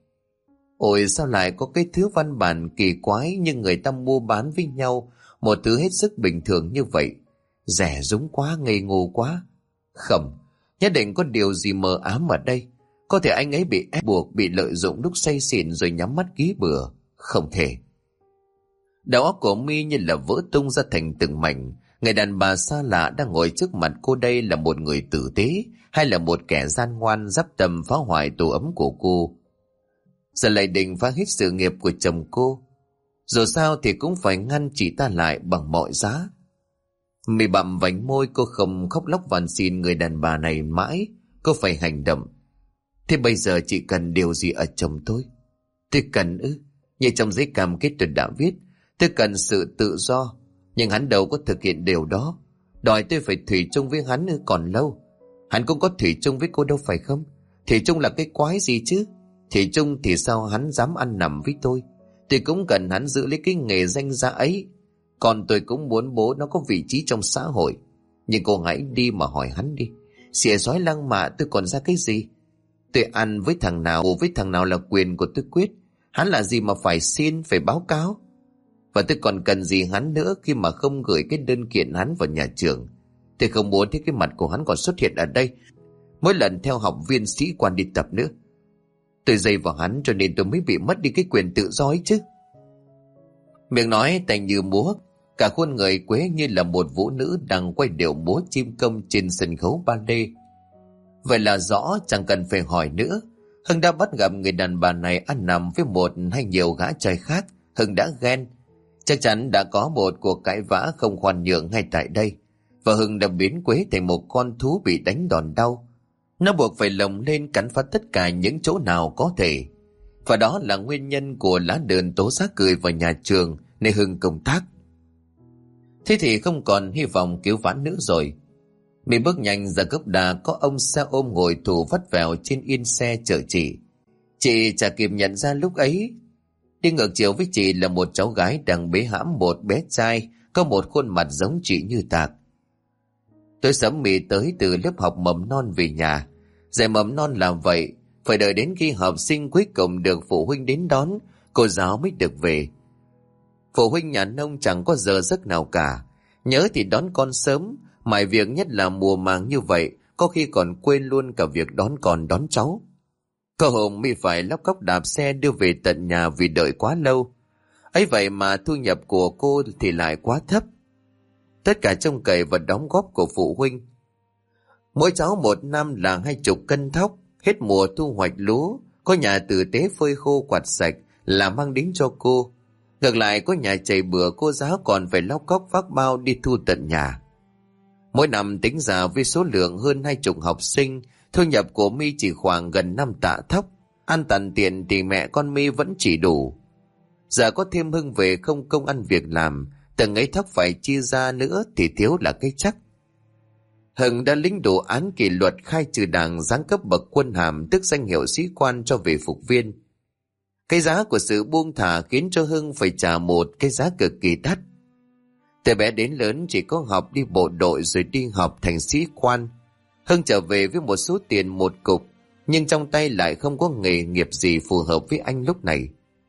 Ôi sao lại có cái thứ văn bản kỳ quái như người ta mua bán với nhau, một thứ hết sức bình thường như vậy. Rẻ rúng quá, ngây ngô quá. Không, nhất định có điều gì mờ ám ở đây. Có thể anh ấy bị ép buộc, bị lợi dụng lúc say xỉn rồi nhắm mắt ký bừa. Không thể. Đầu óc của My như là vỡ tung ra thành từng mảnh. Người đàn bà xa lạ đang ngồi trước mặt cô đây là một người tử tế hay là một kẻ gian ngoan dắp tầm phá hoại tổ ấm của cô? Giờ lại định phá hết sự nghiệp của chồng cô. Dù sao thì cũng phải ngăn chị ta lại bằng mọi giá. My bặm vành môi, cô không khóc lóc van xin người đàn bà này mãi. Cô phải hành động. Thế bây giờ chị cần điều gì ở chồng tôi? Tôi cần ư? Như trong giấy cam kết tôi đã viết, tôi cần sự tự do. Nhưng hắn đâu có thực hiện điều đó. Đòi tôi phải thủy chung với hắn còn lâu. Hắn cũng có thủy chung với cô đâu phải không? Thủy chung là cái quái gì chứ? Thủy chung thì sao hắn dám ăn nằm với tôi? Tôi cũng cần hắn giữ lấy cái nghề danh giá ấy. Còn tôi cũng muốn bố nó có vị trí trong xã hội. Nhưng cô hãy đi mà hỏi hắn đi. Xỉa xói lăng mạ tôi còn ra cái gì? Tôi ăn với thằng nào, ngủ với thằng nào là quyền của tôi quyết. Hắn là gì mà phải xin, phải báo cáo? Và tôi còn cần gì hắn nữa khi mà không gửi cái đơn kiện hắn vào nhà trường. Tôi không muốn thấy cái mặt của hắn còn xuất hiện ở đây mỗi lần theo học viên sĩ quan đi tập nữa. Tôi dây vào hắn cho nên tôi mới bị mất đi cái quyền tự do ấy chứ. Miệng nói tay như múa, cả khuôn người Quế như là một vũ nữ đang quay điệu múa chim công trên sân khấu ballet. Vậy là rõ, chẳng cần phải hỏi nữa. Hưng đã bắt gặp người đàn bà này ăn nằm với một hay nhiều gã trai khác. Hưng đã ghen. Chắc chắn đã có một cuộc cãi vã không khoan nhượng ngay tại đây. Và Hưng đã biến Quế thành một con thú bị đánh đòn đau. Nó buộc phải lồng lên cắn phá tất cả những chỗ nào có thể. Và đó là nguyên nhân của lá đơn tố giác gửi vào nhà trường nơi Hưng công tác. Thế thì không còn hy vọng cứu vãn nữa rồi. Mi bước nhanh ra gốc đà, có ông xe ôm ngồi thủ vắt vẻo trên yên xe chở chị. Chị chả kịp nhận ra lúc ấy, đi ngược chiều với chị là một cháu gái đang bế hãm một bé trai có một khuôn mặt giống chị như tạc. Tôi sớm Mi tới từ lớp học mầm non về nhà. Dạy mầm non làm vậy, phải đợi đến khi học sinh cuối cùng được phụ huynh đến đón, cô giáo mới được về. Phụ huynh nhà nông chẳng có giờ giấc nào cả, nhớ thì đón con sớm, mải việc nhất là mùa màng như vậy, có khi còn quên luôn cả việc đón con đón cháu. Có hôm Mi phải lóc cóc đạp xe đưa về tận nhà vì đợi quá lâu. Ấy vậy mà thu nhập của cô thì lại quá thấp. Tất cả trông cậy và đóng góp của phụ huynh. Mỗi cháu một năm là 20 cân thóc, hết mùa thu hoạch lúa, có nhà tử tế phơi khô quạt sạch là mang đến cho cô. Ngược lại có nhà chảy bừa, cô giáo còn phải lóc cóc vác bao đi thu tận nhà. Mỗi năm tính ra với số lượng hơn 20 học sinh, thu nhập của Mi chỉ khoảng gần 5 tạ thóc. Ăn tàn tiện thì mẹ con Mi vẫn chỉ đủ. Giờ có thêm Hưng về không công ăn việc làm, từng ấy thóc phải chia ra nữa thì thiếu là cái chắc. Hưng đã lĩnh đủ án kỷ luật khai trừ đảng, giáng cấp bậc quân hàm tức danh hiệu sĩ quan cho về phục viên. Cái giá của sự buông thả khiến cho Hưng phải trả một cái giá cực kỳ đắt. Từ bé đến lớn chỉ có học đi bộ đội rồi đi học thành sĩ quan. Hưng trở về với một số tiền một cục, nhưng trong tay lại không có nghề nghiệp gì phù hợp với anh lúc này.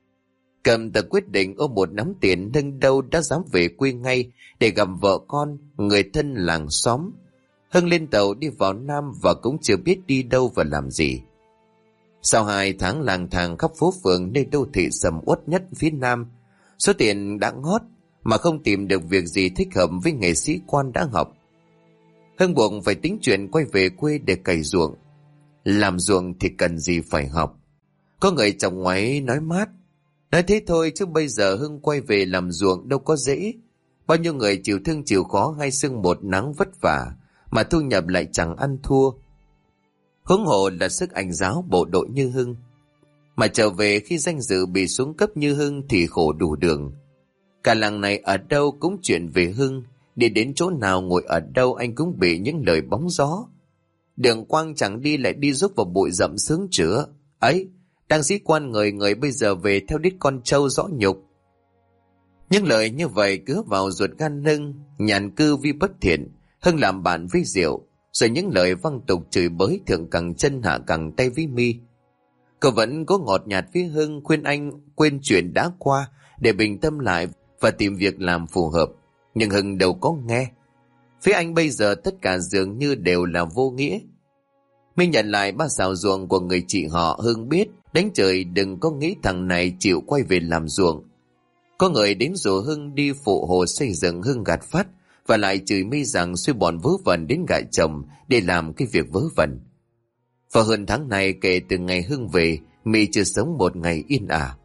Cầm tờ quyết định ôm một nắm tiền, Hưng đâu đã dám về quê ngay để gặp vợ con, người thân làng xóm. Hưng lên tàu đi vào Nam và cũng chưa biết đi đâu và làm gì. Sau 2 tháng lang thang khắp phố phường nơi đô thị sầm uất nhất phía Nam, số tiền đã ngót mà không tìm được việc gì thích hợp với nghệ sĩ quan đã học. Hưng buộc phải tính chuyện quay về quê để cày ruộng. Làm ruộng thì cần gì phải học. Có người chồng ngoáy nói mát. Nói thế thôi chứ bây giờ Hưng quay về làm ruộng đâu có dễ. Bao nhiêu người chịu thương chịu khó hay sương một nắng vất vả mà thu nhập lại chẳng ăn thua. Huống hồ là sức anh giáo bộ đội như Hưng. Mà trở về khi danh dự bị xuống cấp như Hưng thì khổ đủ đường. Cả làng này ở đâu cũng chuyện về Hưng. Đi đến chỗ nào ngồi ở đâu anh cũng bị những lời bóng gió. Đường quang chẳng đi lại đi rúc vào bụi rậm sướng chữa. Ấy, đang sĩ quan người bây giờ về theo đít con trâu rõ nhục. Những lời như vậy cứ vào ruột gan Hưng. Nhàn cư vi bất thiện, Hưng làm bạn với Diệu, rồi những lời văng tục chửi bới thượng cẳng chân hạ cẳng tay với Mi. Cậu vẫn có ngọt nhạt với Hưng, khuyên anh quên chuyện đã qua để bình tâm lại và tìm việc làm phù hợp. Nhưng Hưng đâu có nghe. Phía anh bây giờ tất cả dường như đều là vô nghĩa. Mi nhận lại 3 sào ruộng của người chị họ. Hưng biết đánh trời đừng có nghĩ thằng này chịu quay về làm ruộng. Có người đến rủ Hưng đi phụ hồ xây dựng, Hưng gạt phát và lại chửi Mi rằng xuôi bọn vớ vẩn đến gại chồng để làm cái việc vớ vẩn. Và hơn tháng này kể từ ngày Hưng về, Mi chưa sống một ngày yên ả.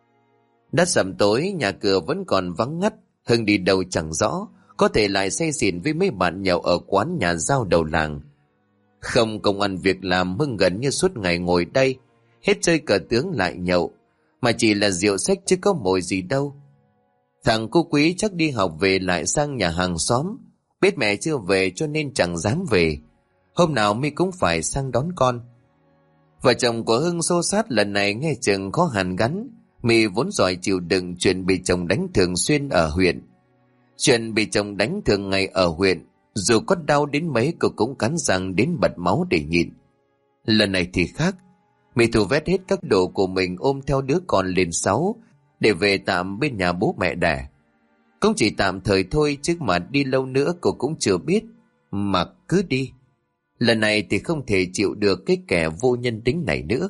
Đã sầm tối, nhà cửa vẫn còn vắng ngắt. Hưng đi đâu chẳng rõ, có thể lại say xỉn với mấy bạn nhậu ở quán nhà giao đầu làng. Không công ăn việc làm, Hưng gần như suốt ngày ngồi đây, hết chơi cờ tướng lại nhậu, mà chỉ là rượu xách chứ có mồi gì đâu. Thằng cô Quý chắc đi học về lại sang nhà hàng xóm, biết mẹ chưa về cho nên chẳng dám về. Hôm nào Mi cũng phải sang đón con. Vợ chồng của Hưng xô xát lần này nghe chừng khó hàn gắn. Mi vốn giỏi chịu đựng chuyện bị chồng đánh thường xuyên ở huyện. Chuyện bị chồng đánh thường ngày ở huyện, dù có đau đến mấy cô cũng cắn răng đến bật máu để nhịn. Lần này thì khác. Mi thu vét hết các đồ của mình ôm theo đứa con lên 6 để về tạm bên nhà bố mẹ đẻ. Cũng chỉ tạm thời thôi chứ mà đi lâu nữa cô cũng chưa biết. Mà cứ đi. Lần này thì không thể chịu được cái kẻ vô nhân tính này nữa.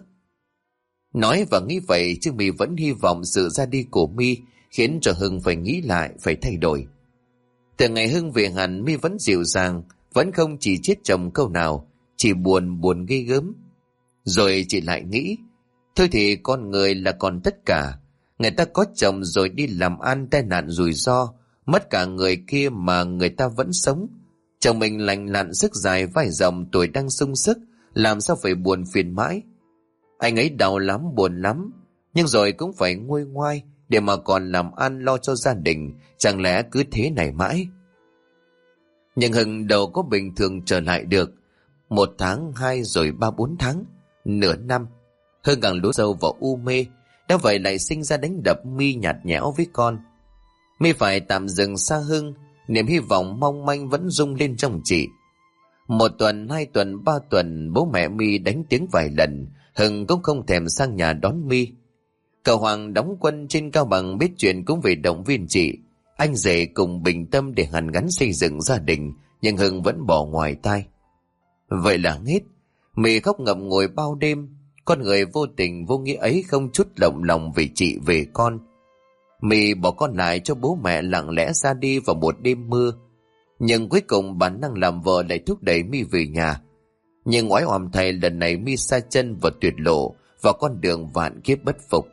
Nói và nghĩ vậy chứ Mi vẫn hy vọng sự ra đi của Mi khiến cho Hưng phải nghĩ lại, phải thay đổi. Từ ngày Hưng về hẳn, Mi vẫn dịu dàng, vẫn không chỉ chết chồng câu nào, chỉ buồn ghê gớm. Rồi chị lại nghĩ, thôi thì con người là còn tất cả. Người ta có chồng rồi đi làm ăn tai nạn rủi ro, mất cả người kia mà người ta vẫn sống. Chồng mình lành lặn sức dài vai rộng, tuổi đang sung sức, làm sao phải buồn phiền mãi. Anh ấy đau lắm, buồn lắm, nhưng rồi cũng phải nguôi ngoai để mà còn làm ăn lo cho gia đình, chẳng lẽ cứ thế này mãi. Nhưng Hưng đâu có bình thường trở lại được. 1 tháng, 2 rồi 3-4 tháng, nửa năm, Hưng càng lún sâu vào u mê. Đã vậy lại sinh ra đánh đập My nhạt nhẽo với con. My phải tạm dừng xa Hưng. Niềm hy vọng mong manh vẫn rung lên trong chị. 1 tuần, 2 tuần, 3 tuần, bố mẹ My đánh tiếng vài lần, Hưng cũng không thèm sang nhà đón My. Cậu Hoàng đóng quân trên Cao Bằng biết chuyện cũng về động viên chị. Anh rể cùng bình tâm để hàn gắn xây dựng gia đình, nhưng Hưng vẫn bỏ ngoài tai. Vậy là hết. My khóc ngậm ngùi bao đêm. Con người vô tình vô nghĩa ấy không chút động lòng về chị về con. My bỏ con lại cho bố mẹ lặng lẽ ra đi vào một đêm mưa. Nhưng cuối cùng bản năng làm vợ lại thúc đẩy My về nhà. Nhưng oái oăm thay, lần này My sa chân và tuyệt lộ vào con đường vạn kiếp bất phục.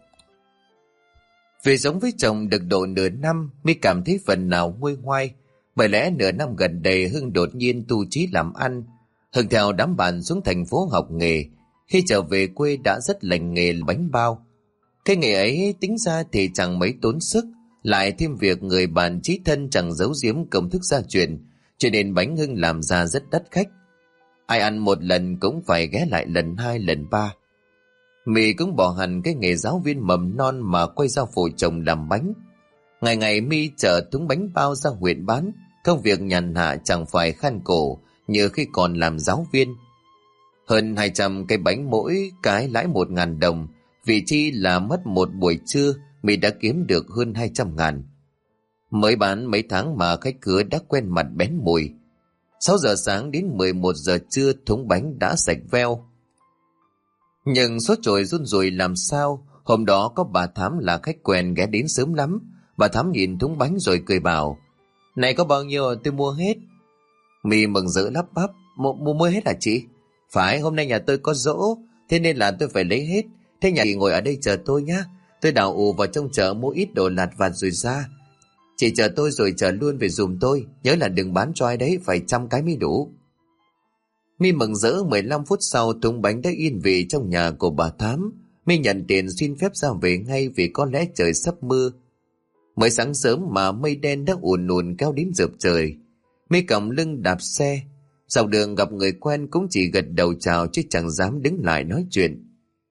Vì giống với chồng được độ nửa năm, My cảm thấy phần nào nguôi ngoai. Bởi lẽ nửa năm gần đây Hưng đột nhiên tu chí làm ăn. Hưng theo đám bạn xuống thành phố học nghề. Khi trở về quê đã rất lành nghề bánh bao. Cái nghề ấy tính ra thì chẳng mấy tốn sức. Lại thêm việc người bạn chí thân chẳng giấu giếm công thức gia truyền, cho nên bánh Hưng làm ra rất đắt khách. Ai ăn một lần cũng phải ghé lại lần 2, lần 3. My cũng bỏ hẳn cái nghề giáo viên mầm non mà quay ra phụ chồng làm bánh. Ngày ngày My chở thúng bánh bao ra huyện bán. Công việc nhàn hạ chẳng phải khan cổ như khi còn làm giáo viên. Hơn 200 cái bánh mỗi cái lãi 1.000 đồng. Vì chi là mất một buổi trưa, My đã kiếm được hơn 200.000. Mới bán mấy tháng mà khách cửa đã quen mặt bén mùi. 6 giờ sáng đến 11 giờ trưa thúng bánh đã sạch veo. Nhưng số chổi run rủi làm sao. Hôm đó có bà Thám là khách quen ghé đến sớm lắm. Bà Thám nhìn thúng bánh rồi cười bảo: "Này có bao nhiêu tôi mua hết." My mừng rỡ lắp bắp: Mua hết hả chị?" "Phải, hôm nay nhà tôi có giỗ, thế nên là tôi phải lấy hết. Thế nhà chị ngồi ở đây chờ tôi nhá. Tôi đào ù vào trong chợ mua ít đồ lặt vặt rồi ra. Chị chờ tôi rồi chờ luôn về giùm tôi. Nhớ là đừng bán cho ai đấy, phải 100 cái mới đủ." My mừng rỡ. 15 phút sau thùng bánh đã yên vị trong nhà của bà Thám. My nhận tiền xin phép ra về ngay vì có lẽ trời sắp mưa. Mới sáng sớm mà mây đen đã ùn ùn kéo đến rợp trời. My còng lưng đạp xe. Dọc đường gặp người quen cũng chỉ gật đầu chào chứ chẳng dám đứng lại nói chuyện.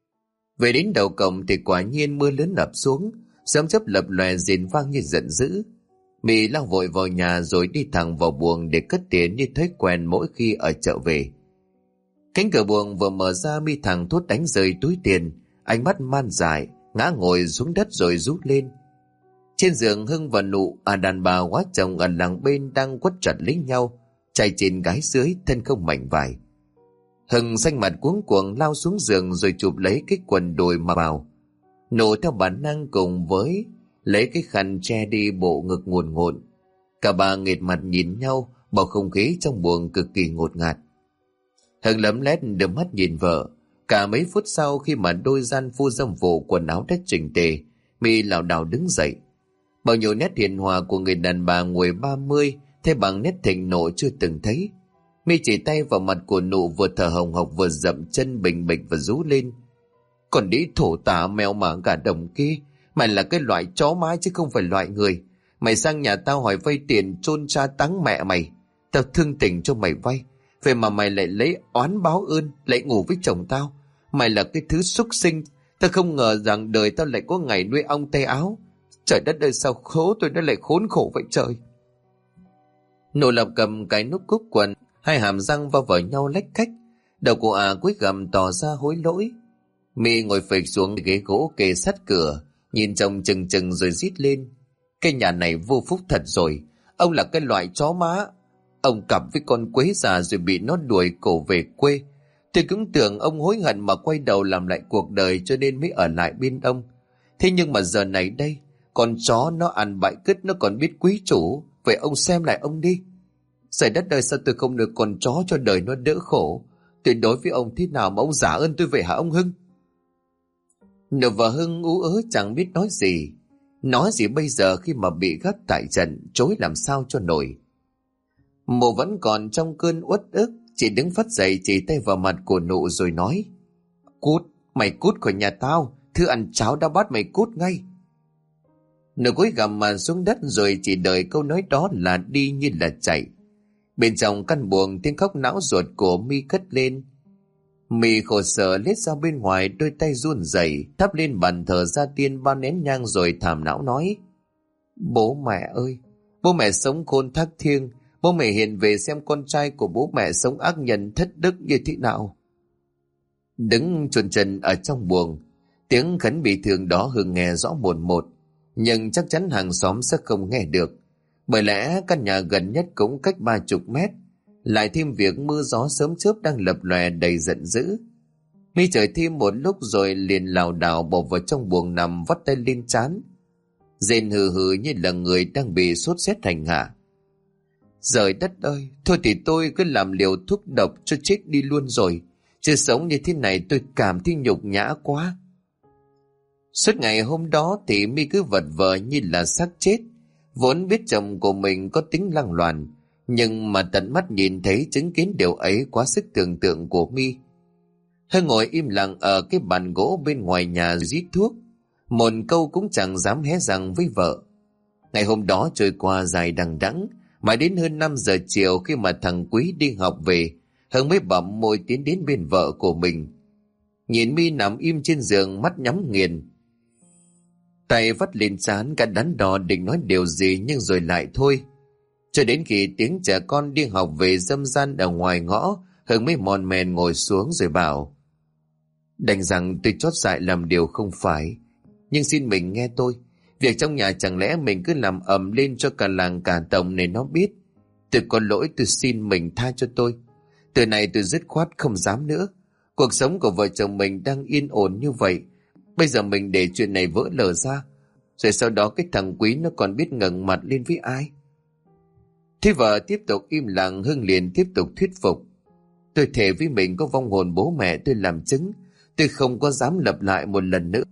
Về đến đầu cổng thì quả nhiên mưa lớn ập xuống, sấm chớp lập lòe rền vang như giận dữ. My lao vội vào nhà rồi đi thẳng vào buồng để cất tiền như thói quen mỗi khi ở chợ về. Cánh cửa buồng vừa mở ra, My thẳng thốt đánh rơi túi tiền, ánh mắt man dại, ngã ngồi xuống đất rồi rút lên. Trên giường Hưng và Nụ, đàn bà quá chồng ở làng bên đang quất chặt lấy nhau, trai trên gái dưới, thân không mảnh vải. Hưng xanh mặt cuống cuồng lao xuống giường rồi chụp lấy cái quần đùi mà vào. Nụ theo bản năng cùng với lấy cái khăn che đi bộ ngực ngùn ngụn. Cả ba nghệt mặt nhìn nhau, bầu không khí trong buồng cực kỳ ngột ngạt. Hưng lấm lét đưa mắt nhìn vợ. Cả mấy phút sau khi mà đôi gian phu dâm phụ quần áo đã chỉnh tề, My lảo đảo đứng dậy. Bao nhiêu nét hiền hòa của người đàn bà ngồi 30 thay bằng nét thịnh nộ chưa từng thấy. My chỉ tay vào mặt của Nụ vừa thở hồng hộc vừa dậm chân bình bịch và rú lên: "Còn đĩ thổ tả mèo mả gà đồng kia, mày là cái loại chó mái chứ không phải loại người. Mày sang nhà tao hỏi vay tiền chôn cha táng mẹ mày. Tao thương tình cho mày vay, vậy mà mày lại lấy oán báo ơn, lại ngủ với chồng tao. Mày là cái thứ súc sinh. Tao không ngờ rằng đời tao lại có ngày nuôi ong tay áo. Trời đất ơi, sao khố tôi nó lại khốn khổ vậy trời." Nụ lập cầm cái nút cúc quần, hai hàm răng va vào nhau lách cách. Đầu của cúi gằm tỏ ra hối lỗi. My ngồi phịch xuống ghế gỗ kề sát cửa, nhìn chồng chừng chừng rồi rít lên: "Cái nhà này vô phúc thật rồi. Ông là cái loại chó má. Ông cặp với con quế già rồi bị nó đuổi cổ về quê. Tôi cũng tưởng ông hối hận mà quay đầu làm lại cuộc đời cho nên mới ở lại bên ông. Thế nhưng mà giờ này đây, con chó nó ăn bại cứt nó còn biết quý chủ. Vậy ông xem lại ông đi. Trời đất ơi, sao tôi không được con chó cho đời nó đỡ khổ. Tôi đối với ông thế nào mà ông giả ơn tôi vậy hả ông Hưng?" Nụ và Hưng ú ớ chẳng biết nói gì. Nói gì bây giờ khi mà bị gắt tại trận, chối làm sao cho nổi. Mộ vẫn còn trong cơn uất ức, chỉ đứng phắt dậy chỉ tay vào mặt của Nụ rồi nói: "Cút, mày cút khỏi nhà tao. Thứ ăn cháo đã bắt mày cút ngay." Nụ cúi gằm mặt xuống đất rồi chỉ đợi câu nói đó là đi như là chạy. Bên trong căn buồng tiếng khóc não ruột của Mi cất lên. Mi khổ sở lết ra bên ngoài, đôi tay run rẩy thắp lên bàn thờ gia tiên 3 nén nhang rồi thảm não nói: Bố mẹ ơi, bố mẹ sống khôn thác thiêng, bố mẹ hiện về xem con trai của bố mẹ sống ác nhân thất đức như thế nào. Đứng chôn chân ở trong buồng, tiếng khấn bị thương đó Hưng nghe rõ một một, nhưng chắc chắn hàng xóm sẽ không nghe được, bởi lẽ căn nhà gần nhất cũng cách 30 mét, lại thêm việc mưa gió sớm chớp đang lập lòe đầy giận dữ. Mi trời thêm một lúc rồi liền lảo đảo bỏ vào trong buồng nằm vắt tay lên trán, rên hừ hừ như là người đang bị sốt rét hành hạ. Trời đất ơi, thôi thì tôi cứ làm liều thuốc độc cho chết đi luôn rồi, chứ sống như thế này tôi cảm thấy nhục nhã quá. Suốt ngày hôm đó thì Mi cứ vật vờ như là xác chết, vốn biết chồng của mình có tính lăng loàn, nhưng mà tận mắt nhìn thấy chứng kiến điều ấy quá sức tưởng tượng của Mi. Hơi ngồi im lặng ở cái bàn gỗ bên ngoài nhà rít thuốc, một câu cũng chẳng dám hé răng với vợ. Ngày hôm đó trôi qua dài đằng đẵng, mãi đến hơn 5 giờ chiều khi mà thằng Quý đi học về, Hưng mới bặm môi tiến đến bên vợ của mình. Nhìn Mi nằm im trên giường, mắt nhắm nghiền, tay vắt lên trán, cả đắn đo định nói điều gì nhưng rồi lại thôi. Cho đến khi tiếng trẻ con đi học về râm ran ở ngoài ngõ, Hưng mới mòn mèn ngồi xuống rồi bảo: Đành rằng tôi chót dại làm điều không phải, nhưng xin mình nghe tôi. Việc trong nhà chẳng lẽ mình cứ làm ầm lên cho cả làng cả tổng này nó biết. Tôi có lỗi, tôi xin mình tha cho tôi. Từ này tôi dứt khoát không dám nữa. Cuộc sống của vợ chồng mình đang yên ổn như vậy, bây giờ mình để chuyện này vỡ lở ra, rồi sau đó cái thằng Quý nó còn biết ngẩng mặt lên với ai. Thế vợ tiếp tục im lặng, Hưng liền tiếp tục thuyết phục: Tôi thề với mình có vong hồn bố mẹ tôi làm chứng, tôi không có dám lặp lại một lần nữa.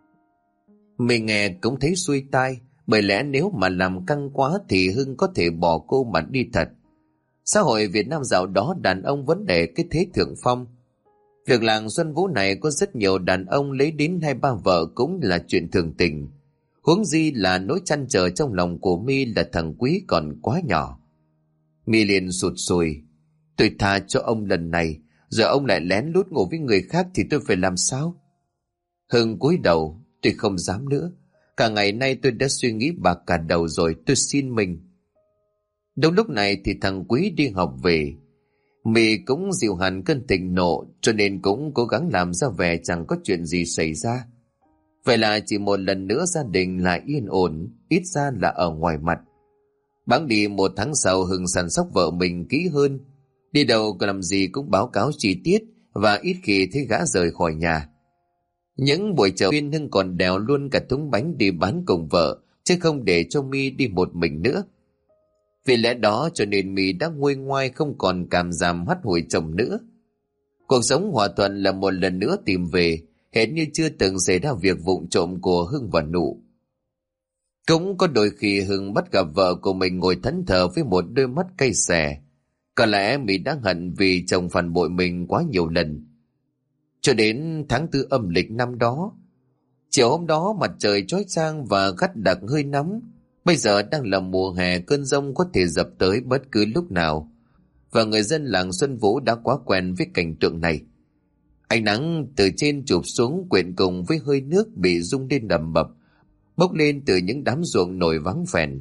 Mình nghe cũng thấy xuôi tai, bởi lẽ nếu mà làm căng quá thì Hưng có thể bỏ cô mà đi thật. Xã hội Việt Nam dạo đó đàn ông vẫn để cái thế thượng phong. Việc làng Xuân Vũ này có rất nhiều đàn ông lấy đến 2-3 vợ cũng là chuyện thường tình. Huống gì là nỗi trăn trở trong lòng của Mi là thằng Quý còn quá nhỏ. Mi liền sụt sùi: Tôi tha cho ông lần này, giờ ông lại lén lút ngủ với người khác thì tôi phải làm sao? Hưng cúi đầu: Tôi không dám nữa. Cả ngày nay tôi đã suy nghĩ bạc cả đầu rồi, tôi xin mình. Đúng lúc này thì thằng Quý đi học về. Mi cũng dịu hẳn cơn thịnh nộ, cho nên cũng cố gắng làm ra vẻ chẳng có chuyện gì xảy ra. Vậy là chỉ một lần nữa gia đình lại yên ổn, ít ra là ở ngoài mặt. Bẵng đi 1 tháng sau, Hưng săn sóc vợ mình kỹ hơn. Đi đâu làm gì cũng báo cáo chi tiết, và ít khi thấy gã rời khỏi nhà. Những buổi chợ phiên, Hưng còn đèo luôn cả thúng bánh đi bán cùng vợ, chứ không để cho Mi đi một mình nữa. Vì lẽ đó cho nên Mi đã nguôi ngoai, không còn càm ràm hắt hủi chồng nữa. Cuộc sống hòa thuận là một lần nữa tìm về, hệt như chưa từng xảy ra việc vụng trộm của Hưng và Nụ. Cũng có đôi khi Hưng bắt gặp vợ của mình ngồi thẫn thờ với một đôi mắt cay xè. Có lẽ Mi đã hận vì chồng phản bội mình quá nhiều lần. Cho đến tháng 4 âm lịch năm đó, chiều hôm đó mặt trời chói chang và gắt đặc hơi nóng. Bây giờ đang là mùa hè, cơn giông có thể dập tới bất cứ lúc nào, và người dân làng Xuân Vũ đã quá quen với cảnh tượng này. Ánh nắng từ trên chụp xuống quyện cùng với hơi nước bị rung lên đầm bập, bốc lên từ những đám ruộng nổi vắng phèn.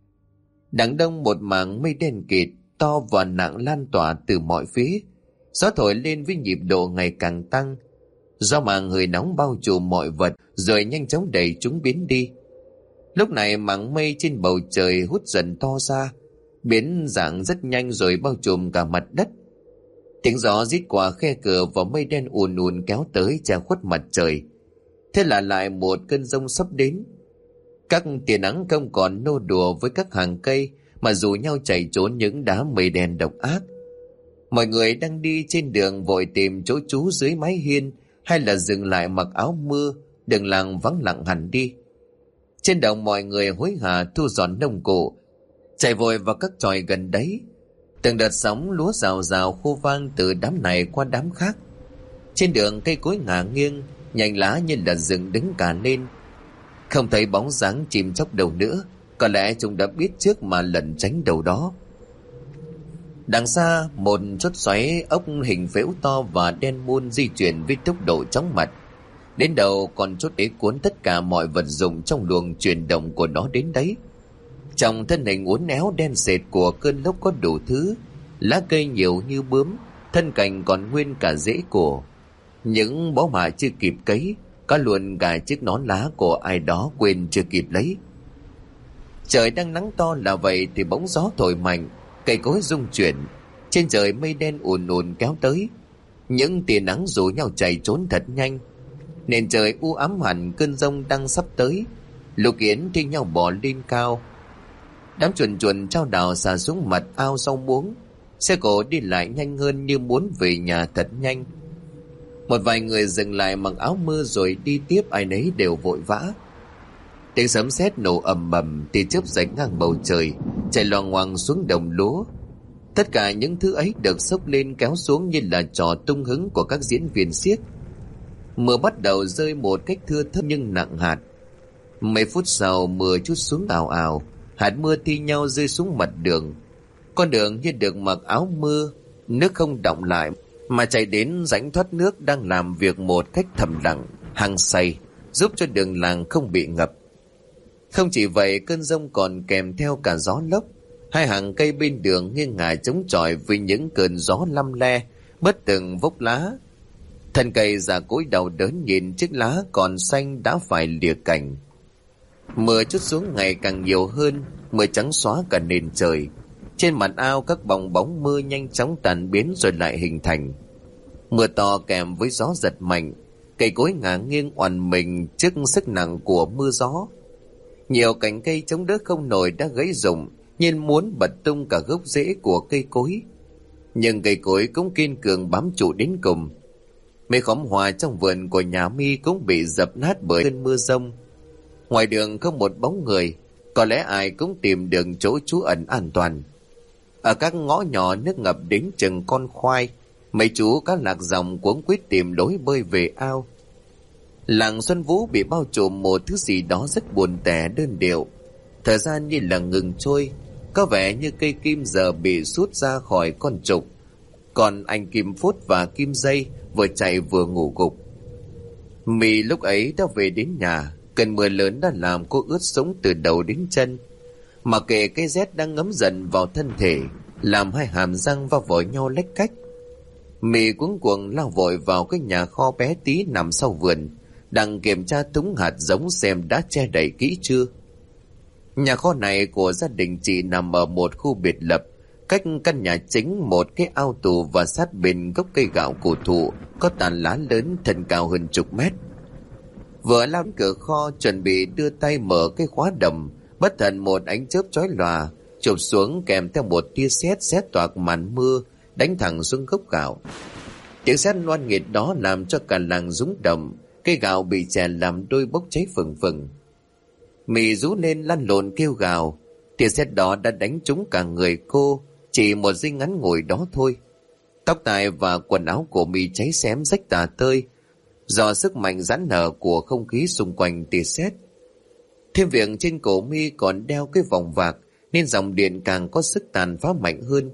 Đằng đông một mảng mây đen kịt, to và nặng lan tỏa từ mọi phía. Gió thổi lên với nhịp độ ngày càng tăng. Gió màng hơi nóng bao trùm mọi vật rồi nhanh chóng đẩy chúng biến đi. Lúc này mảng mây trên bầu trời hút dần to ra, biến dạng rất nhanh rồi bao trùm cả mặt đất. Tiếng gió rít qua khe cửa và mây đen ùn ùn kéo tới che khuất mặt trời. Thế là lại một cơn giông sắp đến. Các tia nắng không còn nô đùa với các hàng cây, mà rủ nhau chạy trốn những đám mây đen độc ác. Mọi người đang đi trên đường vội tìm chỗ trú dưới mái hiên, hay là dừng lại mặc áo mưa. Đường làng vắng lặng hẳn đi. Trên đồng mọi người hối hả thu dọn nông cụ, chạy vội vào các chòi gần đấy. Từng đợt sóng lúa rào rào khô vang từ đám này qua đám khác. Trên đường cây cối ngả nghiêng, nhành lá như là dựng đứng cả lên. Không thấy bóng dáng chim chóc đâu nữa, có lẽ chúng đã biết trước mà lẩn tránh đâu đó. Đằng xa, một chốt xoáy ốc hình phễu to và đen muôn di chuyển với tốc độ chóng mặt. Đến đầu con chốt ấy cuốn tất cả mọi vật dụng trong luồng chuyển động của nó đến đấy. Trong thân hình uốn éo đen sệt của cơn lốc có đủ thứ, lá cây nhiều như bướm, thân cành còn nguyên cả rễ cổ. Những bó mạ chưa kịp cấy, có luôn cả chiếc nón lá của ai đó quên chưa kịp lấy. Trời đang nắng to là vậy thì bỗng gió thổi mạnh, cây cối rung chuyển, trên trời mây đen ùn ùn kéo tới. Những tia nắng rủ nhau chạy trốn thật nhanh. Nền trời u ám hẳn, cơn giông đang sắp tới. Lũ kiến thi nhau bò lên cao. Đám chuồn chuồn trao đảo xả xuống mặt ao sau muống. Xe cộ đi lại nhanh hơn như muốn về nhà thật nhanh. Một vài người dừng lại mặc áo mưa rồi đi tiếp, ai nấy đều vội vã. Tiếng sấm sét nổ ầm ầm, tia chớp rạch ngang bầu trời, chạy loằng ngoằng xuống đồng lúa. Tất cả những thứ ấy được xốc lên kéo xuống như là trò tung hứng của các diễn viên xiếc. Mưa bắt đầu rơi một cách thưa thớt nhưng nặng hạt. Mấy phút sau mưa trút xuống ào ào, hạt mưa thi nhau rơi xuống mặt đường. Con đường như được mặc áo mưa, nước không đọng lại mà chảy đến rãnh thoát nước đang làm việc một cách thầm lặng, hăng say, giúp cho đường làng không bị ngập. Không chỉ vậy, cơn giông còn kèm theo cả gió lốc. Hai hàng cây bên đường nghiêng ngả chống chọi với những cơn gió lăm le, bất từng vốc lá. Thân cây già cỗi đau đớn nhìn chiếc lá còn xanh đã phải lìa cành. Mưa trút xuống ngày càng nhiều hơn, mưa trắng xóa cả nền trời. Trên mặt ao các bong bóng mưa nhanh chóng tan biến rồi lại hình thành. Mưa to kèm với gió giật mạnh, cây cối ngả nghiêng oằn mình trước sức nặng của mưa gió. Nhiều cành cây chống đỡ không nổi đã gãy rụng, nhiên muốn bật tung cả gốc rễ của cây cối. Nhưng cây cối cũng kiên cường bám trụ đến cùng. Mấy khóm hoa trong vườn của nhà Mi cũng bị dập nát bởi cơn mưa giông. Ngoài đường không một bóng người, có lẽ ai cũng tìm được chỗ trú ẩn an toàn. Ở các ngõ nhỏ nước ngập đến chừng con khoai, mấy chú cá lạc dòng cuống quýt tìm lối bơi về ao. Làng Xuân Vũ bị bao trùm một thứ gì đó rất buồn tẻ đơn điệu. Thời gian như là ngừng trôi, có vẻ như cây kim giờ bị sút ra khỏi con trục. Còn anh Kim Phút và Kim Dây vừa chạy vừa ngủ gục. Mì lúc ấy đã về đến nhà, cơn mưa lớn đã làm cô ướt sũng từ đầu đến chân. Mà kệ cái rét đang ngấm dần vào thân thể, làm hai hàm răng va vội nhau lách cách. Mì cuống cuồng lao vội vào cái nhà kho bé tí nằm sau vườn, đang kiểm tra thúng hạt giống xem đã che đậy kỹ chưa. Nhà kho này của gia đình chị nằm ở một khu biệt lập, cách căn nhà chính một cái ao tù và sát bên gốc cây gạo cổ thụ có tàn lá lớn thân cao hơn chục mét. Vừa lao đến cửa kho chuẩn bị đưa tay mở cái khóa đầm, bất thần một ánh chớp chói lòa chụp xuống kèm theo một tia sét xé toạc màn mưa đánh thẳng xuống gốc gạo. Tiếng sét loan nghịt đó làm cho cả làng rúng động, cây gạo bị chè làm đôi bốc cháy phừng phừng. Mì rú lên lăn lộn kêu gào, tia sét đó đã đánh trúng cả người cô, chỉ một giây ngắn ngủi đó thôi. Tóc tai và quần áo của Mì cháy xém rách tả tơi do sức mạnh giãn nở của không khí xung quanh tia sét. Thêm việc trên cổ Mi còn đeo cái vòng vạc nên dòng điện càng có sức tàn phá mạnh hơn.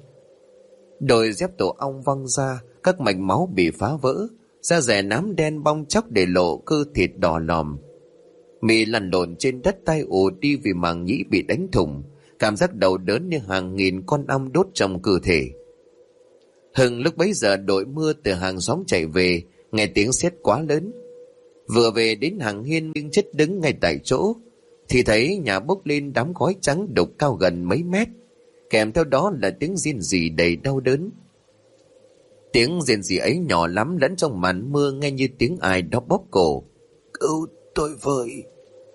Đôi dép tổ ong văng ra, các mạch máu bị phá vỡ, da dẻ nám đen bong chóc để lộ cơ thịt đỏ lòm. Mi lăn lộn trên đất tay ù đi vì màng nhĩ bị đánh thủng, cảm giác đau đớn như hàng nghìn con ong đốt trong cơ thể. Hưng lúc bấy giờ đội mưa từ hàng xóm chạy về, nghe tiếng sét quá lớn. Vừa về đến hàng hiên nhưng chết đứng ngay tại chỗ, thì thấy nhà bốc lên đám khói trắng đục cao gần mấy mét, kèm theo đó là tiếng rên rỉ đầy đau đớn. Tiếng rên rỉ ấy nhỏ lắm, lẫn trong màn mưa nghe như tiếng ai đó bóp cổ. Cứu tôi với!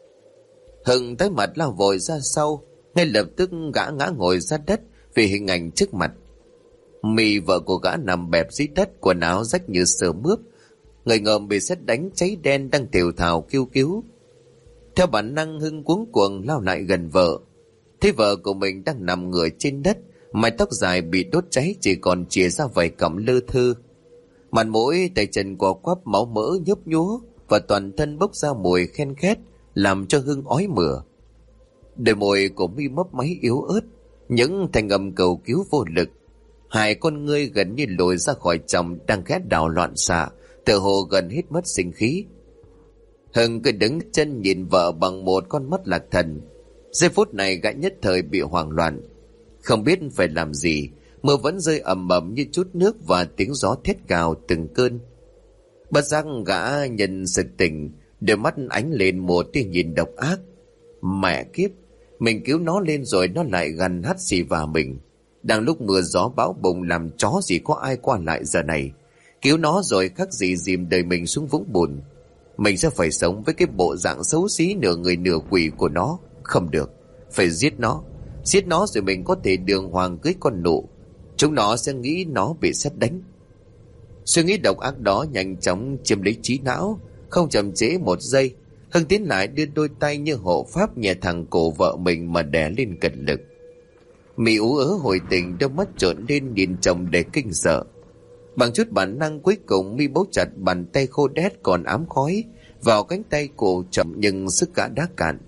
Hưng tái mặt lao vội ra sau, ngay lập tức gã ngã ngồi ra đất vì hình ảnh trước mặt. Mì vợ của gã nằm bẹp dưới đất, quần áo rách như sờ mướp, người ngợm bị sét đánh cháy đen đang thều thào kêu cứu. Theo bản năng Hưng cuống cuồng lao lại gần vợ, thấy vợ của mình đang nằm ngửa trên đất, mái tóc dài bị đốt cháy chỉ còn chìa ra vài cọng lơ thơ. Mặt mũi tay chân co quắp, máu mỡ nhấp nhúa và toàn thân bốc ra mùi khen khét làm cho Hưng ói mửa. Đôi môi của Mi mấp máy yếu ớt, những thanh âm cầu cứu vô lực. Hai con ngươi gần như lồi ra khỏi chồng đang khẽ đảo loạn xạ, tựa hồ gần hết mất sinh khí. Hưng cứ đứng chân nhìn vợ bằng một con mắt lạc thần. Giây phút này gã nhất thời bị hoảng loạn, không biết phải làm gì. Mưa vẫn rơi ầm ầm như chút nước và tiếng gió thét gào từng cơn. Bất giác gã nhận sực tỉnh, đôi mắt ánh lên một tia nhìn độc ác. Mẹ kiếp, mình cứu nó lên rồi nó lại gằn hắt xì vào mình. Đang lúc mưa gió bão bùng làm chó gì có ai qua lại giờ này. Cứu nó rồi khác gì dìm đời mình xuống vũng bùn. Mình sẽ phải sống với cái bộ dạng xấu xí nửa người nửa quỷ của nó. Không được, phải giết nó. Giết nó rồi mình có thể đường hoàng cưới con nụ. Chúng nó sẽ nghĩ nó bị sét đánh. Suy nghĩ độc ác đó nhanh chóng chiếm lấy trí não. Không chậm trễ một giây, Hưng tiến lại đưa đôi tay như hộ pháp nhẹ thẳng cổ vợ mình mà đè lên cật lực. Mị ú ớ hồi tỉnh, đôi mắt trợn lên nhìn chồng để kinh sợ. Bằng chút bản năng cuối cùng, Mi bấu chặt bàn tay khô đét còn ám khói vào cánh tay của chồng, nhưng sức gã đã cạn.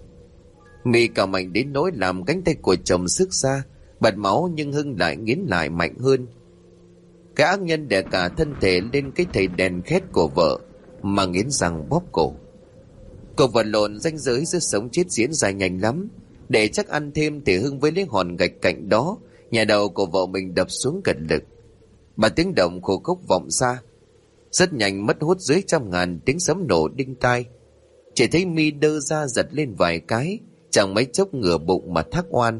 Mi cào mạnh đến nỗi làm cánh tay của chồng sức ra, bật máu, nhưng Hưng lại nghiến lại mạnh hơn. Cái ác nhân đè cả thân thể lên cái thầy đèn khét của vợ mà nghiến răng bóp cổ. Cuộc vật lộn ranh giới giữa sống chết diễn ra nhanh lắm. Để chắc ăn thêm thì Hưng với lấy hòn gạch cạnh đó, nhà đầu của vợ mình đập xuống cật lực. Bà tiếng động khô khốc vọng ra. Rất nhanh mất hút dưới 100.000 tiếng sấm nổ đinh tai. Chỉ thấy Mi đơ ra giật lên vài cái, chẳng mấy chốc ngửa bụng mà thác oan.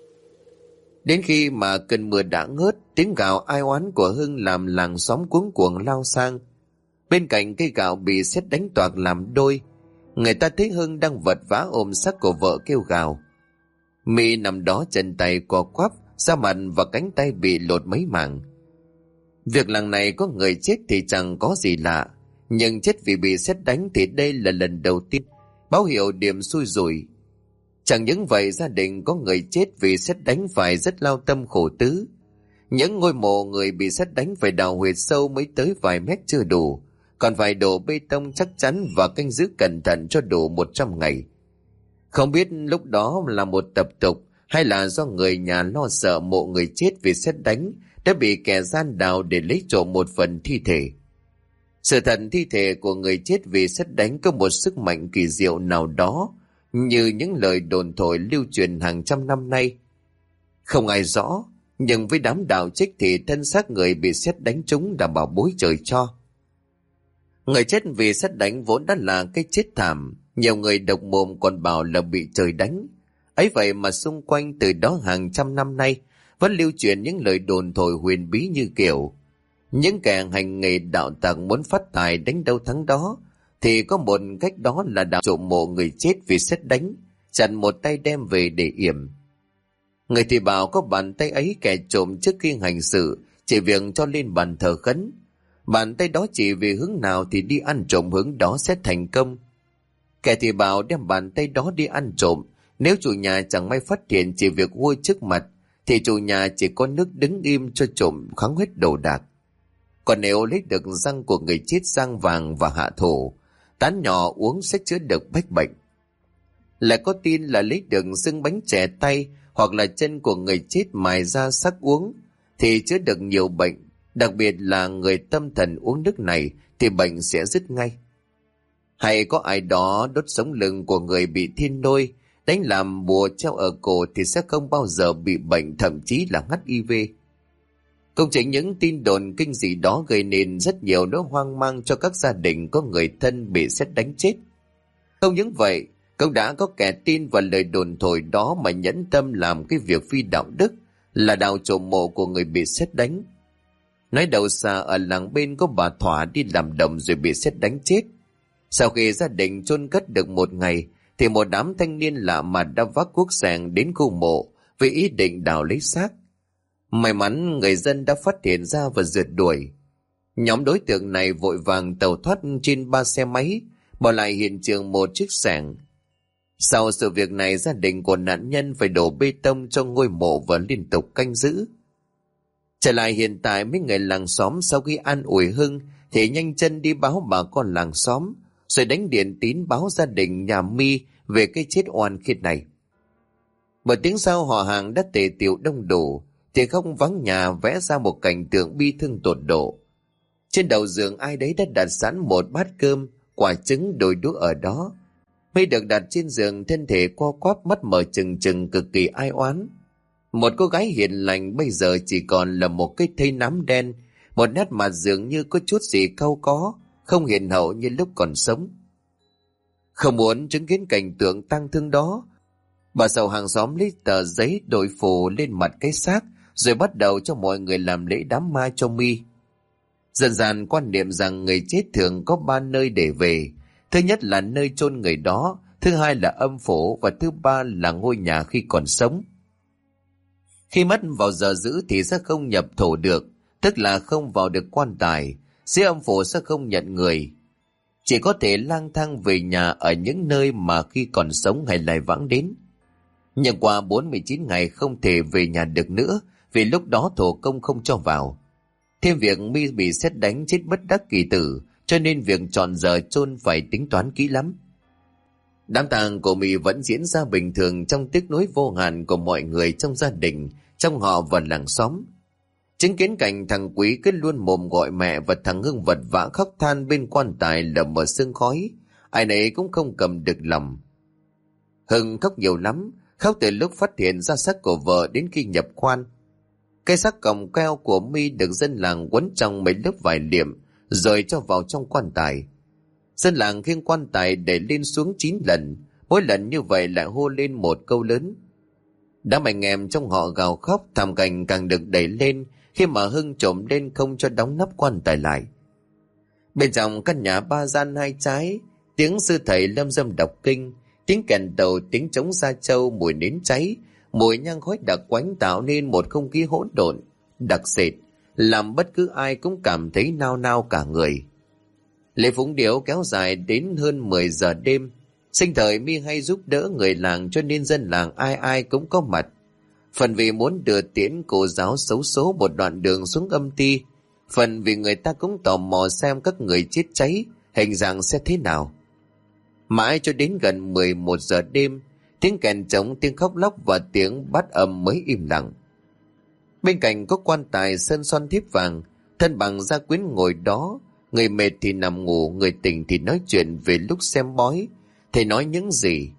Đến khi mà cơn mưa đã ngớt, tiếng gào ai oán của Hưng làm làng xóm cuống cuồng lao sang. Bên cạnh cây gạo bị sét đánh toạc làm đôi, người ta thấy Hưng đang vật vã ôm xác của vợ kêu gào. Mi nằm đó chân tay co quắp, da mặt và cánh tay bị lột mấy mảng. Việc làng này có người chết thì chẳng có gì lạ, nhưng chết vì bị sét đánh thì đây là lần đầu tiên, báo hiệu điểm xui rủi. Chẳng những vậy, gia đình có người chết vì sét đánh phải rất lao tâm khổ tứ. Những ngôi mộ người bị sét đánh phải đào huyệt sâu mới tới vài mét chưa đủ, còn phải đổ bê tông chắc chắn và canh giữ cẩn thận cho đủ 100 ngày. Không biết lúc đó là một tập tục hay là do người nhà lo sợ mộ người chết vì sét đánh đã bị kẻ gian đào để lấy trộm một phần thi thể. Sự thật, thi thể của người chết vì sét đánh có một sức mạnh kỳ diệu nào đó, như những lời đồn thổi lưu truyền hàng trăm năm nay. Không ai rõ, nhưng với đám đạo trích thì thân xác người bị sét đánh trúng là bảo bối trời cho. Người chết vì sét đánh vốn đã là cái chết thảm, nhiều người độc mồm còn bảo là bị trời đánh. Ấy vậy mà xung quanh từ đó hàng trăm năm nay vẫn lưu truyền những lời đồn thổi huyền bí như kiểu những kẻ hành nghề đạo tặc muốn phát tài đánh đâu thắng đó, thì có một cách đó là đào trộm mộ người chết vì sét đánh, chặn một tay đem về để yểm. Người thì bảo có bàn tay ấy kẻ trộm trước khi hành sự chỉ việc cho lên bàn thờ khấn, bàn tay đó chỉ vì hướng nào thì đi ăn trộm hướng đó sẽ thành công. Kẻ thì bảo đem bàn tay đó đi ăn trộm, nếu chủ nhà chẳng may phát hiện chỉ việc hôi trước mặt thì chủ nhà chỉ có nước đứng im cho trộm kháng hết đồ đạc. Còn nếu lấy được răng của người chết rang vàng và hạ thổ, tán nhỏ uống sẽ chữa được bách bệnh. Lại có tin là lấy được xương bánh chè tay hoặc là chân của người chết mài ra sắc uống thì chữa được nhiều bệnh, đặc biệt là người tâm thần uống nước này thì bệnh sẽ dứt ngay. Hay có ai đó đốt sống lưng của người bị thiên lôi đánh làm bùa treo ở cổ thì sẽ không bao giờ bị bệnh, thậm chí là HIV. Cũng chính những tin đồn kinh dị đó gây nên rất nhiều nỗi hoang mang cho các gia đình có người thân bị sét đánh chết. Không những vậy, cũng đã có kẻ tin vào lời đồn thổi đó mà nhẫn tâm làm cái việc phi đạo đức là đào trộm mộ của người bị sét đánh. Nói đầu xa, ở làng bên có bà Thỏa đi làm đồng rồi bị sét đánh chết. Sau khi gia đình chôn cất được một ngày thì một đám thanh niên lạ mặt đã vác cuốc sẻng đến khu mộ với ý định đào lấy xác. May mắn người dân đã phát hiện ra và rượt đuổi. Nhóm đối tượng này vội vàng tẩu thoát trên 3 xe máy, bỏ lại hiện trường một chiếc xẻng. Sau sự việc này, gia đình của nạn nhân phải đổ bê tông cho ngôi mộ và liên tục canh giữ. Trở lại hiện tại, mấy người làng xóm sau khi an ủi Hưng thì nhanh chân đi báo bà con làng xóm, rồi đánh điện tín báo gia đình nhà Mi về cái chết oan khiết này. Một tiếng sau, họ hàng đã tề tiệu đông đủ. Tiếng khóc vắng nhà vẽ ra một cảnh tượng bi thương tột độ. Trên đầu giường ai đấy đã đặt sẵn một bát cơm, quả trứng, đôi đũa ở đó. My được đặt trên giường, thân thể co quắp, mắt mở trừng trừng, cực kỳ ai oán. Một cô gái hiền lành bây giờ chỉ còn là một cái thây nám đen, một nét mặt dường như có chút gì cau có, không hiền hậu như lúc còn sống. Không muốn chứng kiến cảnh tượng tang thương đó, bà Sầu hàng xóm lấy tờ giấy đội phủ lên mặt cái xác, rồi bắt đầu cho mọi người làm lễ đám ma cho My. Dần dần quan niệm rằng người chết thường có 3 nơi để về. Thứ nhất là nơi chôn người đó, thứ hai là âm phủ, và thứ ba là ngôi nhà khi còn sống. Khi mất vào giờ dữ thì sẽ không nhập thổ được, tức là không vào được quan tài. Dưới âm phủ sẽ không nhận người, chỉ có thể lang thang về nhà ở những nơi mà khi còn sống hay lại vãng đến. Nhưng qua 49 ngày không thể về nhà được nữa, vì lúc đó thổ công không cho vào. Thêm việc My bị sét đánh chết bất đắc kỳ tử, cho nên việc chọn giờ chôn phải tính toán kỹ lắm. Đám tang của My vẫn diễn ra bình thường trong tiếc nuối vô hạn của mọi người trong gia đình, trong họ và làng xóm. Chứng kiến cảnh thằng Quý cứ luôn mồm gọi mẹ và thằng Hưng vật vã khóc than bên quan tài lầm mờ sương khói, ai nấy cũng không cầm được lòng. Hưng khóc nhiều lắm, khóc từ lúc phát hiện ra xác của vợ đến khi nhập quan. Cây xác còng keo của My được dân làng quấn trong mấy lớp vải liệm rồi cho vào trong quan tài. Dân làng khiêng quan tài đẩy lên xuống 9 lần, mỗi lần như vậy lại hô lên một câu lớn. Đám anh em trong họ gào khóc, thảm cảnh càng được đẩy lên khi mà Hưng trộm lên không cho đóng nắp quan tài lại. Bên trong căn nhà 3 gian 2 trái, tiếng sư thầy lâm dâm đọc kinh, tiếng kèn tàu, tiếng trống gia châu, mùi nến cháy, mùi nhang khói đặc quánh tạo nên một không khí hỗn độn, đặc sệt, làm bất cứ ai cũng cảm thấy nao nao cả người. Lễ phúng điếu kéo dài đến hơn 10 giờ đêm. Sinh thời My hay giúp đỡ người làng cho nên dân làng ai ai cũng có mặt. Phần vì muốn đưa tiễn cô giáo xấu số một đoạn đường xuống âm ti, phần vì người ta cũng tò mò xem các người chết cháy hình dạng sẽ thế nào. Mãi cho đến gần 11 giờ đêm, tiếng kèn trống, tiếng khóc lóc và tiếng bát ầm mới im lặng. Bên cạnh có quan tài sơn son thiếp vàng, thân bằng gia quyến ngồi đó, người mệt thì nằm ngủ, người tỉnh thì nói chuyện về lúc xem bói. Thầy nói những gì?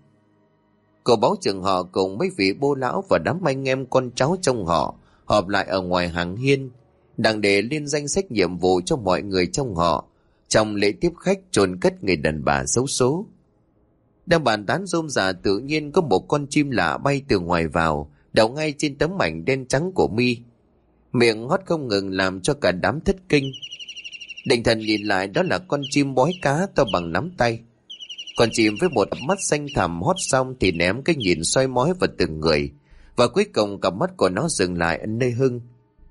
Cô báo trường họ cùng mấy vị bô lão và đám anh em con cháu trong họ họp lại ở ngoài hàng hiên, đang để lên danh sách nhiệm vụ cho mọi người trong họ trong lễ tiếp khách chôn cất người đàn bà xấu số. Đang bàn tán rôm rả, tự nhiên có một con chim lạ bay từ ngoài vào, đậu ngay trên tấm mảnh đen trắng của My. Miệng hót không ngừng làm cho cả đám thất kinh. Định thần nhìn lại, đó là con chim bói cá to bằng nắm tay. Con chim với một mắt xanh thẳm hót xong thì ném cái nhìn soi mói vào từng người, và cuối cùng cặp mắt của nó dừng lại ở nơi Hưng.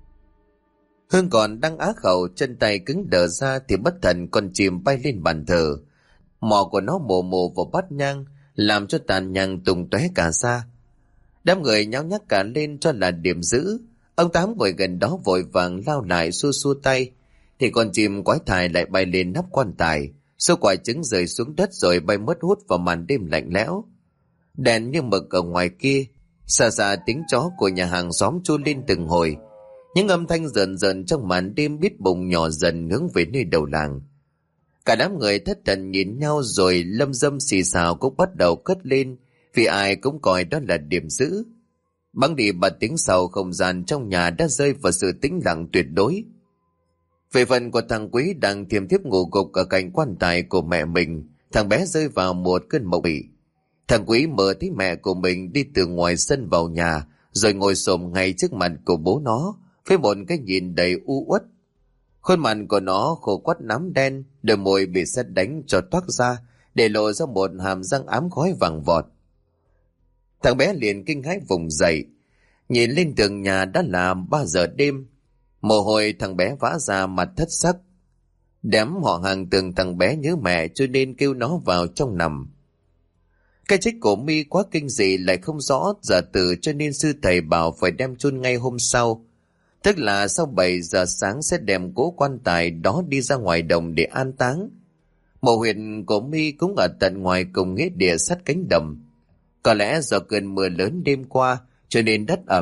Hưng còn đang á khẩu, chân tay cứng đờ ra thì bất thần con chim bay lên bàn thờ. Mỏ của nó mồ mồ vào bát nhang, làm cho tàn nhang tung tóe cả ra. Đám người nháo nhác cả lên cho là điểm dữ. Ông Tám ngồi gần đó vội vàng lao lại xua xua tay, thì con chim quái thải lại bay lên nắp quan tài, số quả trứng rơi xuống đất rồi bay mất hút vào màn đêm lạnh lẽo. Đèn như mực ở ngoài kia, xa xa tiếng chó của nhà hàng xóm tru lên từng hồi. Những âm thanh rờn rợn trong màn đêm biết bùng nhỏ dần hướng về nơi đầu làng. Cả đám người thất thần nhìn nhau, rồi lâm dâm xì xào cũng bắt đầu cất lên, vì ai cũng coi đó là điểm dữ. Băng đi 3 tiếng sau, không gian trong nhà đã rơi vào sự tĩnh lặng tuyệt đối. Về phần của thằng Quý đang thiềm thiếp ngủ gục ở cạnh quan tài của mẹ mình, thằng bé rơi vào một cơn mộng mị. Thằng Quý mơ thấy mẹ của mình đi từ ngoài sân vào nhà, rồi ngồi xổm ngay trước mặt của bố nó với một cái nhìn đầy u uất. Khuôn mặt của nó khô quắt nám đen, đôi môi bị sét đánh cho toác ra, để lộ ra một hàm răng ám khói vàng vọt. Thằng bé liền kinh hãi vùng dậy, nhìn lên tường nhà đã là 3 giờ đêm. Mồ hôi thằng bé vã ra, mặt thất sắc. Đám họ hàng tưởng thằng bé nhớ mẹ cho nên kêu nó vào trong nằm. Cái chết của My quá kinh dị, lại không rõ giờ tử, cho nên sư thầy bảo phải đem chôn ngay hôm sau. Tức là sau 7 giờ sáng sẽ đem cố quan tài đó đi ra ngoài đồng để an táng. Mộ huyệt của My cũng ở tận ngoài cùng nghĩa địa sát cánh đồng. Có lẽ do cơn mưa lớn đêm qua cho nên đất ẩm,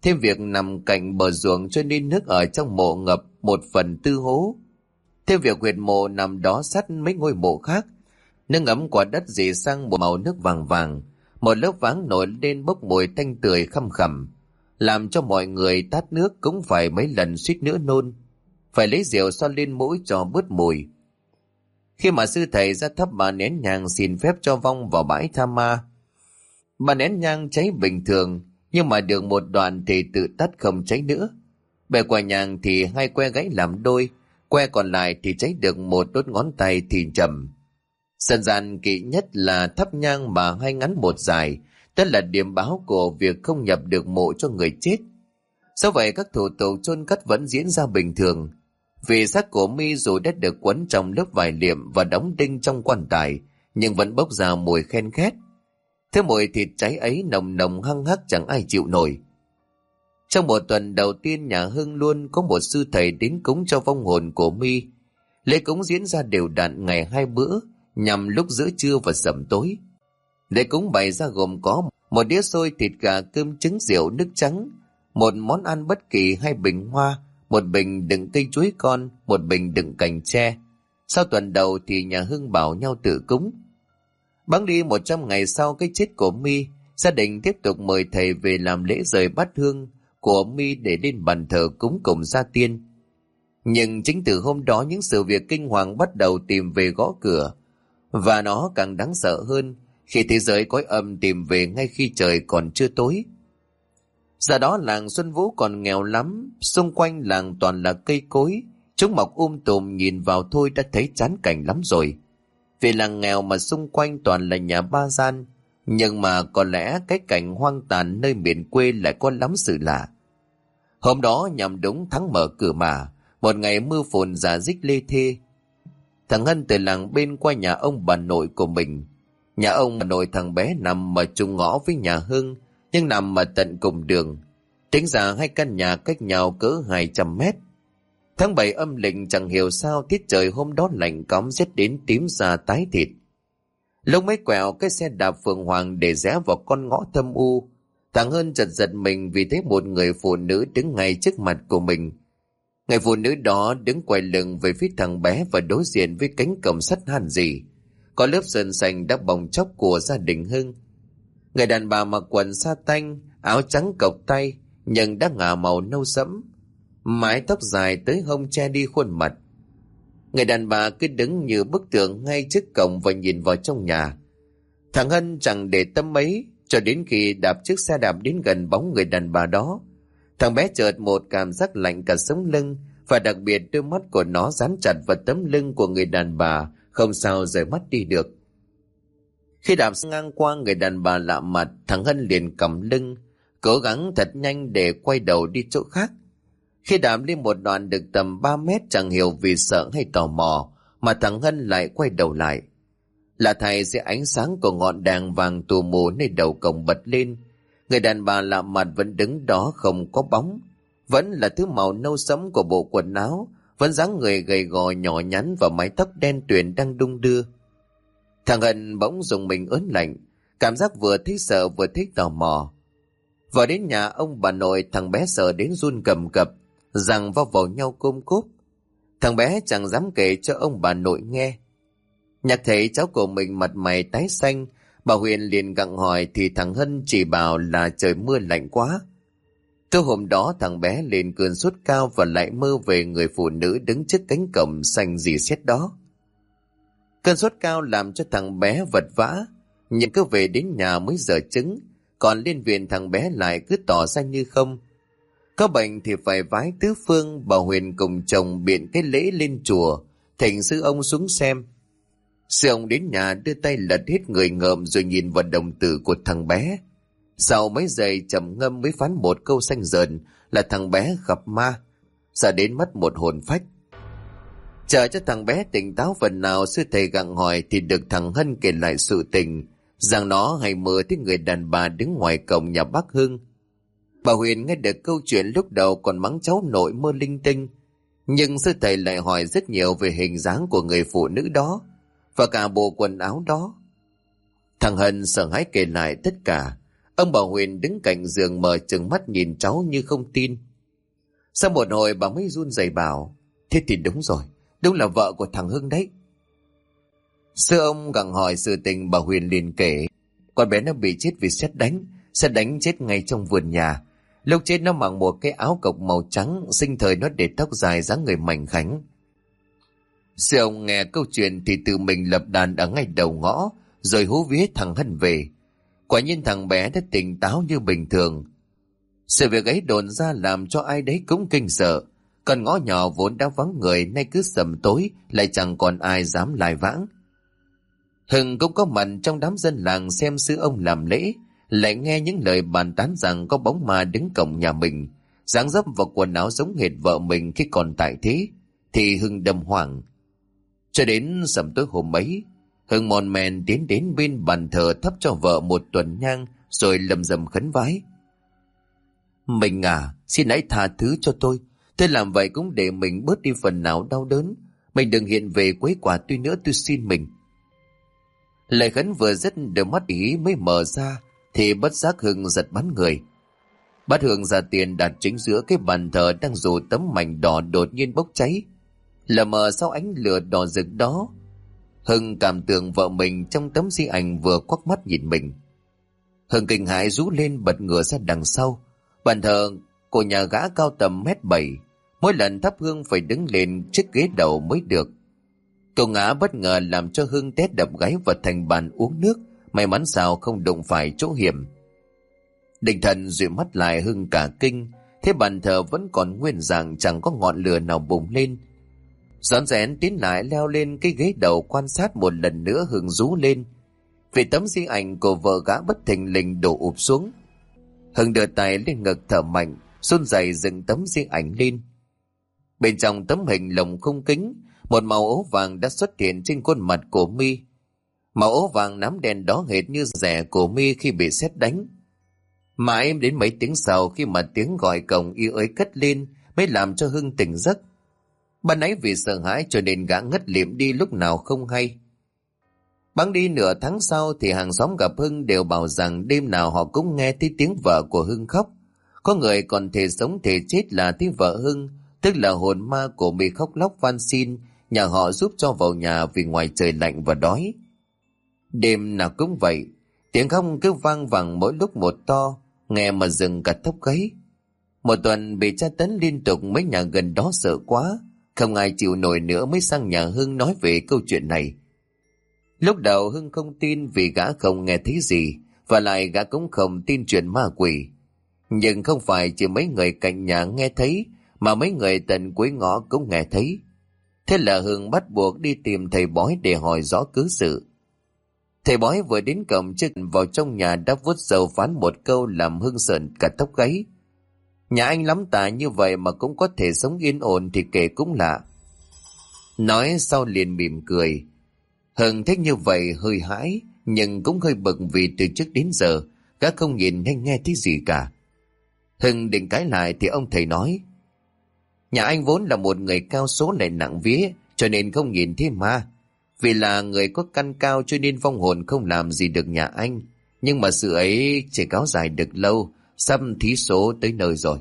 Thêm việc nằm cạnh bờ ruộng cho nên nước ở trong mộ ngập 1/4 hố. Thêm việc huyệt mộ nằm đó sát mấy ngôi mộ khác, nước ngấm quả đất dì sang một màu nước vàng vàng, một lớp váng nổi lên bốc mùi tanh tưởi khăm khẳm, làm cho mọi người tát nước cũng phải mấy lần suýt nữa nôn, phải lấy rượu xoa lên mũi cho bớt mùi. Khi mà sư thầy ra thắp 3 nén nhang xin phép cho vong vào bãi tha ma. 3 nén nhang cháy bình thường, nhưng mà được một đoạn thì tự tắt không cháy nữa. Bề quả nhang thì 2 que gãy làm đôi, que còn lại thì cháy được 1 đốt ngón tay thì chậm. Dân gian kỵ nhất là thắp nhang mà 2 ngắn 1 dài, tức là điểm báo của việc không nhập được mộ cho người chết. Do vậy các thủ tục chôn cất vẫn diễn ra bình thường. Vì xác của My dù đã được quấn trong lớp vải liệm và đóng đinh trong quan tài, nhưng vẫn bốc ra mùi khen khét. Thứ mùi thịt cháy ấy nồng nồng hăng hắc chẳng ai chịu nổi. Trong 1 tuần đầu tiên, nhà Hưng luôn có một sư thầy đến cúng cho vong hồn của My. Lễ cúng diễn ra đều đặn ngày 2 bữa, nhằm lúc giữa trưa và sẩm tối. Lễ cúng bày ra gồm có 1 đĩa xôi thịt gà, cơm trứng, rượu, nước trắng, 1 món ăn bất kỳ, 2 bình hoa, 1 bình đựng cây chuối con, 1 bình đựng cành tre. Sau tuần đầu thì nhà Hưng bảo nhau tự cúng. Bẵng đi 100 ngày sau cái chết của My, gia đình tiếp tục mời thầy về làm lễ rời bát hương của My để lên bàn thờ cúng cùng gia tiên. Nhưng chính từ hôm đó những sự việc kinh hoàng bắt đầu tìm về gõ cửa, và nó càng đáng sợ hơn khi thế giới cõi âm tìm về ngay khi trời còn chưa tối. Giờ đó làng Xuân Vũ còn nghèo lắm, xung quanh làng toàn là cây cối, chúng mọc tùm, nhìn vào thôi đã thấy chán cảnh lắm rồi. Vì làng nghèo mà xung quanh toàn là nhà ba gian, nhưng mà có lẽ cái cảnh hoang tàn nơi miền quê lại có lắm sự lạ. Hôm đó nhằm đúng tháng mở cửa mà, một ngày mưa phùn rả rích lê thê. Thằng Hân từ làng bên qua nhà ông bà nội của mình. Nhà ông bà nội thằng bé nằm mà trùng ngõ với nhà Hưng, nhưng nằm mà tận cùng đường. Tính ra 2 căn nhà cách nhau cỡ 200 mét. Tháng 7 âm lịch chẳng hiểu sao tiết trời hôm đó lạnh cóng rét đến tím da tái thịt. Lúc mới quẹo cái xe đạp Phượng Hoàng để rẽ vào con ngõ thâm u, thằng Hân giật mình vì thấy một người phụ nữ đứng ngay trước mặt của mình. Người phụ nữ đó đứng quay lưng về phía thằng bé và đối diện với cánh cổng sắt han rỉ, có lớp sơn xanh đã bong chóc của gia đình Hưng. Người đàn bà mặc quần sa tanh, áo trắng cộc tay nhưng đã ngả màu nâu sẫm, mái tóc dài tới hông che đi khuôn mặt. Người đàn bà cứ đứng như bức tượng ngay trước cổng và nhìn vào trong nhà. Thằng Hân chẳng để tâm mấy, cho đến khi đạp chiếc xe đạp đến gần bóng người đàn bà đó, thằng bé chợt một cảm giác lạnh cả sống lưng, và đặc biệt đôi mắt của nó dán chặt vào tấm lưng của người đàn bà, không sao rời mắt đi được. Khi đạp ngang qua người đàn bà lạ mặt, thằng Hân liền cầm lưng, cố gắng thật nhanh để quay đầu đi chỗ khác. Khi đạp lên một đoạn được tầm 3 mét, chẳng hiểu vì sợ hay tò mò mà thằng Hân lại quay đầu lại. Là thầy dưới ánh sáng của ngọn đèn vàng tù mù nơi đầu cổng bật lên. Người đàn bà lạ mặt vẫn đứng đó không có bóng, vẫn là thứ màu nâu sẫm của bộ quần áo, vẫn dáng người gầy gò nhỏ nhắn và mái tóc đen tuyền đang đung đưa. Thằng Hân bỗng dùng mình ớn lạnh, cảm giác vừa thấy sợ vừa thấy tò mò. Vào đến nhà ông bà nội, thằng bé sợ đến run cầm cập, giằng vào nhau côm cốp. Thằng bé chẳng dám kể cho ông bà nội nghe. Nhạc thấy cháu của mình mặt mày tái xanh, bà Huyền liền gặng hỏi thì thằng Hân chỉ bảo là trời mưa lạnh quá. Từ hôm đó thằng bé lên cơn sốt cao và lại mơ về người phụ nữ đứng trước cánh cổng xanh rỉ sét đó. Cơn sốt cao làm cho thằng bé vật vã, nhưng cứ về đến nhà mới dở chứng, còn lên viện thằng bé lại cứ tỏ ra như không. Có bệnh thì phải vái tứ phương, bà Huyền cùng chồng biện cái lễ lên chùa, thỉnh sư ông xuống xem. Sư ông đến nhà đưa tay lật hết người ngợm rồi nhìn vào đồng tử của thằng bé. Sau mấy giây trầm ngâm mới phán một câu xanh dờn là thằng bé gặp ma, sợ đến mất một hồn phách. Chờ cho thằng bé tỉnh táo phần nào, sư thầy gặng hỏi thì được thằng Hân kể lại sự tình, rằng nó hay mơ thấy người đàn bà đứng ngoài cổng nhà bác Hưng. Bà Huyền nghe được câu chuyện lúc đầu còn mắng cháu nội mơ linh tinh, nhưng sư thầy lại hỏi rất nhiều về hình dáng của người phụ nữ đó và cả bộ quần áo đó. Thằng Hân sợ hãi kể lại tất cả. Ông bà Huyền đứng cạnh giường mở trừng mắt nhìn cháu như không tin. Sau một hồi bà mới run rẩy bảo: Thế thì đúng rồi, đúng là vợ của thằng Hưng đấy. Sư ông gặng hỏi sự tình, bà Huyền liền kể: Con bé nó bị chết vì sét đánh chết ngay trong vườn nhà. Lúc chết nó mặc một cái áo cộc màu trắng, sinh thời nó để tóc dài dáng người mảnh khảnh. Sư ông nghe câu chuyện thì tự mình lập đàn ở ngay đầu ngõ, rồi hú vía thằng Hân về. Quả nhiên thằng bé đã tỉnh táo như bình thường. Sự việc ấy đồn ra làm cho ai đấy cũng kinh sợ. Còn ngõ nhỏ vốn đã vắng người nay cứ sầm tối, lại chẳng còn ai dám lai vãng. Hưng cũng có mặt trong đám dân làng xem sư ông làm lễ, lại nghe những lời bàn tán rằng có bóng ma đứng cổng nhà mình, dáng dấp và quần áo giống hệt vợ mình khi còn tại thế, thì Hưng đâm hoảng. Cho đến sầm tối hôm ấy, Hưng mòn men tiến đến bên bàn thờ thắp cho vợ một tuần nhang, rồi lầm rầm khấn vái: Mình à, xin hãy tha thứ cho tôi làm vậy cũng để mình bớt đi phần nào đau đớn. Mình đừng hiện về quấy quả tuy nữa, tôi xin mình. Lời khấn vừa dứt, đôi mắt ý mới mở ra thì bất giác Hưng giật bắn người. Bát hương ra tiền đặt chính giữa cái bàn thờ đang rủ tấm mảnh đỏ đột nhiên bốc cháy. Lờ mờ sau ánh lửa đỏ rực đó, Hưng cảm tưởng vợ mình trong tấm di ảnh vừa quắc mắt nhìn mình. Hưng kinh hãi rú lên bật ngửa ra đằng sau. Bàn thờ của nhà gã cao tầm 1m7, mỗi lần thắp hương phải đứng lên chiếc ghế đầu mới được. Cậu ngã bất ngờ làm cho Hưng té đập gáy vào thành bàn uống nước, may mắn sao không đụng phải chỗ hiểm. Định thần dụi mắt lại, Hưng cả kinh, thế bàn thờ vẫn còn nguyên dạng, chẳng có ngọn lửa nào bùng lên. Rón rén tiến lại leo lên cái ghế đầu quan sát một lần nữa, Hưng rú lên vì tấm di ảnh của vợ gã bất thình lình đổ ụp xuống. Hưng đưa tay lên ngực thở mạnh, run rẩy dựng tấm di ảnh lên. Bên trong tấm hình lồng khung kính, một màu ố vàng đã xuất hiện trên khuôn mặt của My. Màu ố vàng nám đen đó hệt như rẻ của My khi bị sét đánh. Mãi đến mấy tiếng sau, khi mà tiếng gọi cổng y ới cất lên, mới làm cho Hưng tỉnh giấc. Ban nãy vì sợ hãi cho nên gã ngất lịm đi lúc nào không hay. Bẵng đi nửa tháng sau thì hàng xóm gặp Hưng đều bảo rằng đêm nào họ cũng nghe thấy tiếng vợ của Hưng khóc. Có người còn thể sống thể chết là thấy vợ Hưng, tức là hồn ma của My, khóc lóc van xin nhà họ giúp cho vào nhà vì ngoài trời lạnh và đói. Đêm nào cũng vậy, tiếng khóc cứ vang vẳng mỗi lúc một to, nghe mà dừng cả tóc gáy. Một tuần bị tra tấn liên tục, mấy nhà gần đó sợ quá, không ai chịu nổi nữa mới sang nhà Hưng nói về câu chuyện này. Lúc đầu Hưng không tin vì gã không nghe thấy gì, và lại gã cũng không tin chuyện ma quỷ. Nhưng không phải chỉ mấy người cạnh nhà nghe thấy, mà mấy người tận cuối ngõ cũng nghe thấy. Thế là Hưng bắt buộc đi tìm thầy bói để hỏi rõ cứ sự. Thầy bói vừa đến cổng chưa vào trong nhà đã vuốt râu phán một câu làm Hưng sợn cả tóc gáy. Nhà anh lắm tà như vậy mà cũng có thể sống yên ổn thì kể cũng lạ. Nói sau liền mỉm cười. Hưng thích như vậy hơi hãi, nhưng cũng hơi bực vì từ trước đến giờ gã không nhìn hay nghe thấy gì cả. Hưng định cãi lại thì ông thầy nói: Nhà anh vốn là một người cao số lại nặng vía, cho nên không nhìn thấy ma. Vì là người có căn cao cho nên vong hồn không làm gì được nhà anh. Nhưng mà sự ấy chỉ kéo dài được lâu, sắp thí số tới nơi rồi.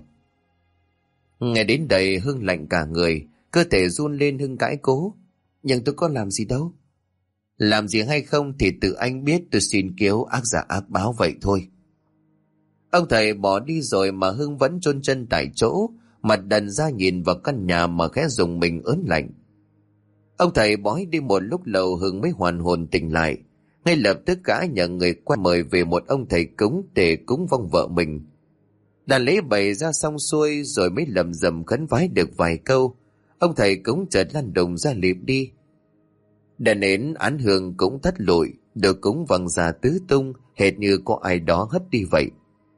Nghe đến đây Hưng lạnh cả người, cơ thể run lên. Hưng cãi cố: Nhưng tôi có làm gì đâu. Làm gì hay không thì tự anh biết, tôi xin kiếu ác giả ác báo vậy thôi. Ông thầy bỏ đi rồi mà Hưng vẫn chôn chân tại chỗ, mặt đần ra nhìn vào căn nhà mà khẽ dùng mình ớn lạnh. Ông thầy bói đi một lúc lâu Hưng mới hoàn hồn tỉnh lại. Ngay lập tức gã nhận người qua mời về một ông thầy cúng để cúng vong vợ mình. Đàn lễ bày ra xong xuôi rồi mới lầm rầm khấn vái được vài câu, ông thầy cúng chợt lăn đùng ra lịm đi. Đèn nến án hương cũng thất lụi, được cúng văng ra tứ tung, hệt như có ai đó hất đi vậy.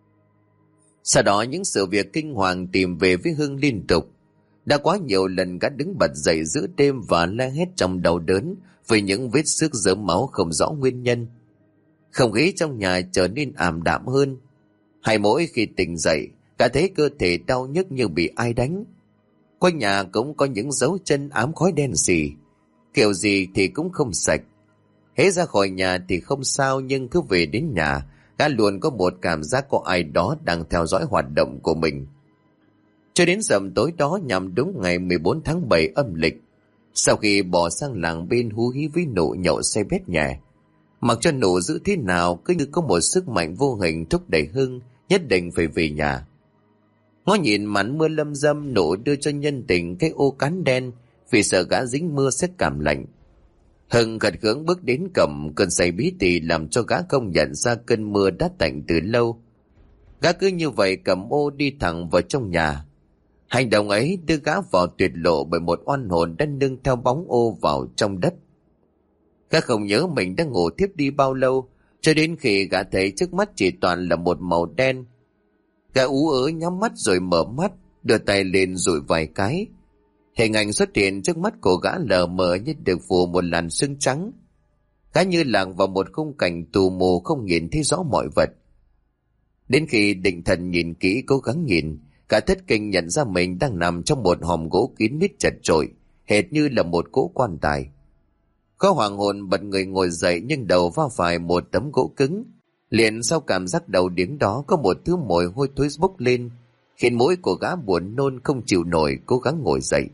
Sau đó những sự việc kinh hoàng tìm về với Hưng liên tục. Đã quá nhiều lần gã đứng bật dậy giữa đêm và la hét trong đau đớn vì những vết xước rớm máu không rõ nguyên nhân. Không khí trong nhà trở nên ảm đạm hơn. Hay mỗi khi tỉnh dậy, cả thấy cơ thể đau nhức như bị ai đánh. Quanh nhà cũng có những dấu chân ám khói đen sì, kiểu gì thì cũng không sạch. Hễ ra khỏi nhà thì không sao, nhưng cứ về đến nhà, Gã luôn có một cảm giác có ai đó đang theo dõi hoạt động của mình. Cho đến rằm tối đó nhằm đúng ngày 14 tháng 7 âm lịch, sau khi bỏ sang làng bên hú hí với Nụ nhậu xe bét nhẹ, mặc cho Nụ giữ thế nào cứ như có một sức mạnh vô hình thúc đẩy Hưng nhất định phải về nhà. Ngó nhìn màn mưa lâm dâm, Nụ đưa cho nhân tình cái ô cán đen vì sợ gã dính mưa sẽ cảm lạnh. Hưng gật gượng bước đến cầm, cơn say bí tỉ làm cho gã không nhận ra cơn mưa đã tạnh từ lâu. Gã cứ như vậy cầm ô đi thẳng vào trong nhà. Hành động ấy đưa gã vào tuyệt lộ bởi một oan hồn đã nương theo bóng ô vào trong đất. Gã không nhớ mình đã ngủ tiếp đi bao lâu, cho đến khi gã thấy trước mắt chỉ toàn là một màu đen. Gã ú ớ nhắm mắt rồi mở mắt, đưa tay lên dụi vài cái. Hình ảnh xuất hiện trước mắt của gã lờ mờ như được phủ một làn sương trắng. Gã như lạc vào một khung cảnh tù mù, không nhìn thấy rõ mọi vật. Đến khi định thần nhìn kỹ, cố gắng nhìn, cả thất kinh nhận ra mình đang nằm trong một hòm gỗ kín mít chật chội, hệt như là một cỗ quan tài. Có hoàng hồn bật người ngồi dậy, nhưng đầu va phải một tấm gỗ cứng. Liền sau cảm giác đầu điếng đó, có một thứ mùi hôi thối bốc lên, khiến mũi của gã buồn nôn không chịu nổi, cố gắng ngồi dậy.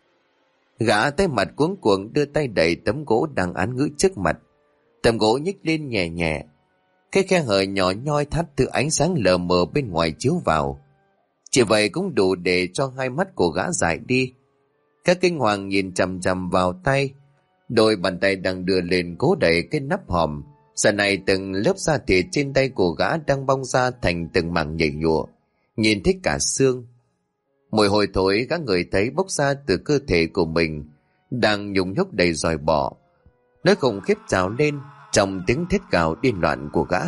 Gã tay mặt cuống cuồng đưa tay đẩy tấm gỗ đang án ngữ trước mặt. Tấm gỗ nhích lên nhẹ nhẹ, cái khe hở nhỏ nhoi thắt từ ánh sáng lờ mờ bên ngoài chiếu vào. Chỉ vậy cũng đủ để cho hai mắt của gã dại đi. Các kinh hoàng nhìn chằm chằm vào tay, đôi bàn tay đang đưa lên cố đẩy cái nắp hòm. Giờ này từng lớp da thịt trên tay của gã đang bong ra thành từng mảng nhảy nhụa, nhìn thấy cả xương. Mùi hôi thối gã người thấy bốc ra từ cơ thể của mình, đang nhung nhúc đầy dòi bọ. Nó khủng khiếp trào lên trong tiếng thét gào điên loạn của gã.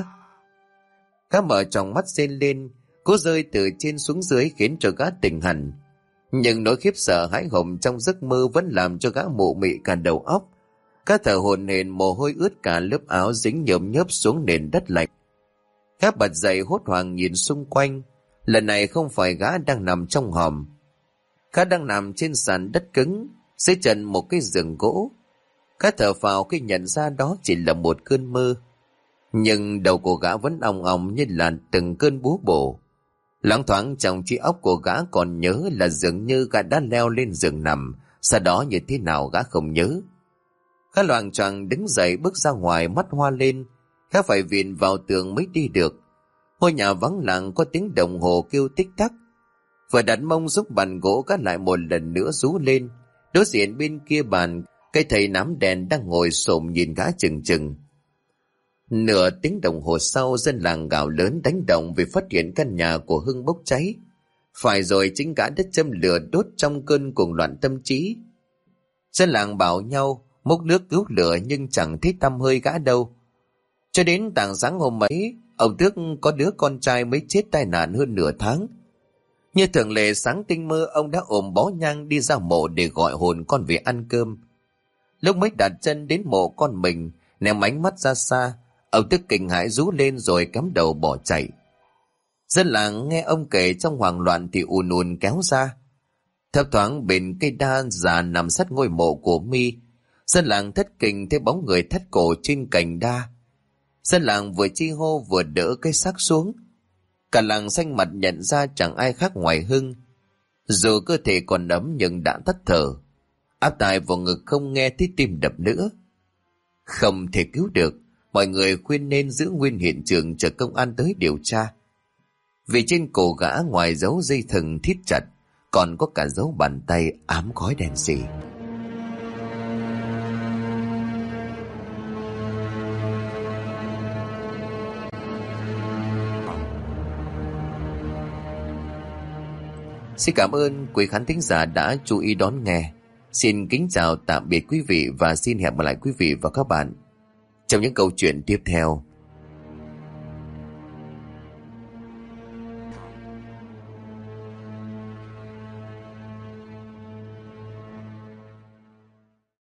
Gã mở tròng mắt rên lên, cố rơi từ trên xuống dưới khiến cho gã tỉnh hẳn. Nhưng nỗi khiếp sợ hãi hùng trong giấc mơ vẫn làm cho gã mụ mị cả đầu óc. Gã thở hổn hển, mồ hôi ướt cả lớp áo dính nhớp nhớp xuống nền đất lạnh. Gã bật dậy hốt hoảng nhìn xung quanh. Lần này không phải gã đang nằm trong hòm. Gã đang nằm trên sàn đất cứng, dưới chân một cái giường gỗ. Gã thở phào khi nhận ra đó chỉ là một cơn mơ. Nhưng đầu của gã vẫn ong ong như là từng cơn búa bổ. Loáng thoáng trong trí óc của gã còn nhớ là dường như gã đã leo lên giường nằm, sau đó như thế nào gã không nhớ. Gã loạng choạng đứng dậy bước ra ngoài, mắt hoa lên. Gã phải viện vào tường mới đi được. Ngôi nhà vắng lặng, có tiếng đồng hồ kêu tích tắc. Vừa đặt mông giúp bàn gỗ, gã lại một lần nữa rú lên. Đối diện bên kia bàn, cái thầy nám đèn đang ngồi xổm nhìn gã chừng chừng. Nửa tiếng đồng hồ sau, dân làng gào lớn đánh động vì phát hiện căn nhà của Hưng bốc cháy. Phải rồi, chính gã đã châm lửa đốt trong cơn cuồng loạn tâm trí. Dân làng bảo nhau múc nước cứu lửa, nhưng chẳng thấy tăm hơi gã đâu. Cho đến tảng sáng hôm ấy, ông Tước có đứa con trai mới chết tai nạn hơn nửa tháng. Như thường lệ, sáng tinh mơ ông đã ôm bó nhang đi ra mộ để gọi hồn con về ăn cơm. Lúc mới đặt chân đến mộ con mình, ném ánh mắt ra xa, ông Tước kinh hãi rú lên rồi cắm đầu bỏ chạy. Dân làng nghe ông kể trong hoảng loạn thì ùn ùn kéo ra. Thấp thoáng bên cây đa già nằm sát ngôi mộ của Mi, dân làng thất kinh thấy bóng người thắt cổ trên cành đa. Dân làng vừa chi hô vừa đỡ cái xác xuống. Cả làng xanh mặt nhận ra chẳng ai khác ngoài Hưng. Dù cơ thể còn ấm nhưng đã tắt thở, áp tai vào ngực không nghe thấy tim đập nữa. Không thể cứu được, mọi người khuyên nên giữ nguyên hiện trường chờ công an tới điều tra. Vì trên cổ gã ngoài dấu dây thừng thít chặt, còn có cả dấu bàn tay ám khói đen sì. Xin cảm ơn quý khán thính giả đã chú ý đón nghe. Xin kính chào tạm biệt quý vị và xin hẹn gặp lại quý vị và các bạn trong những câu chuyện tiếp theo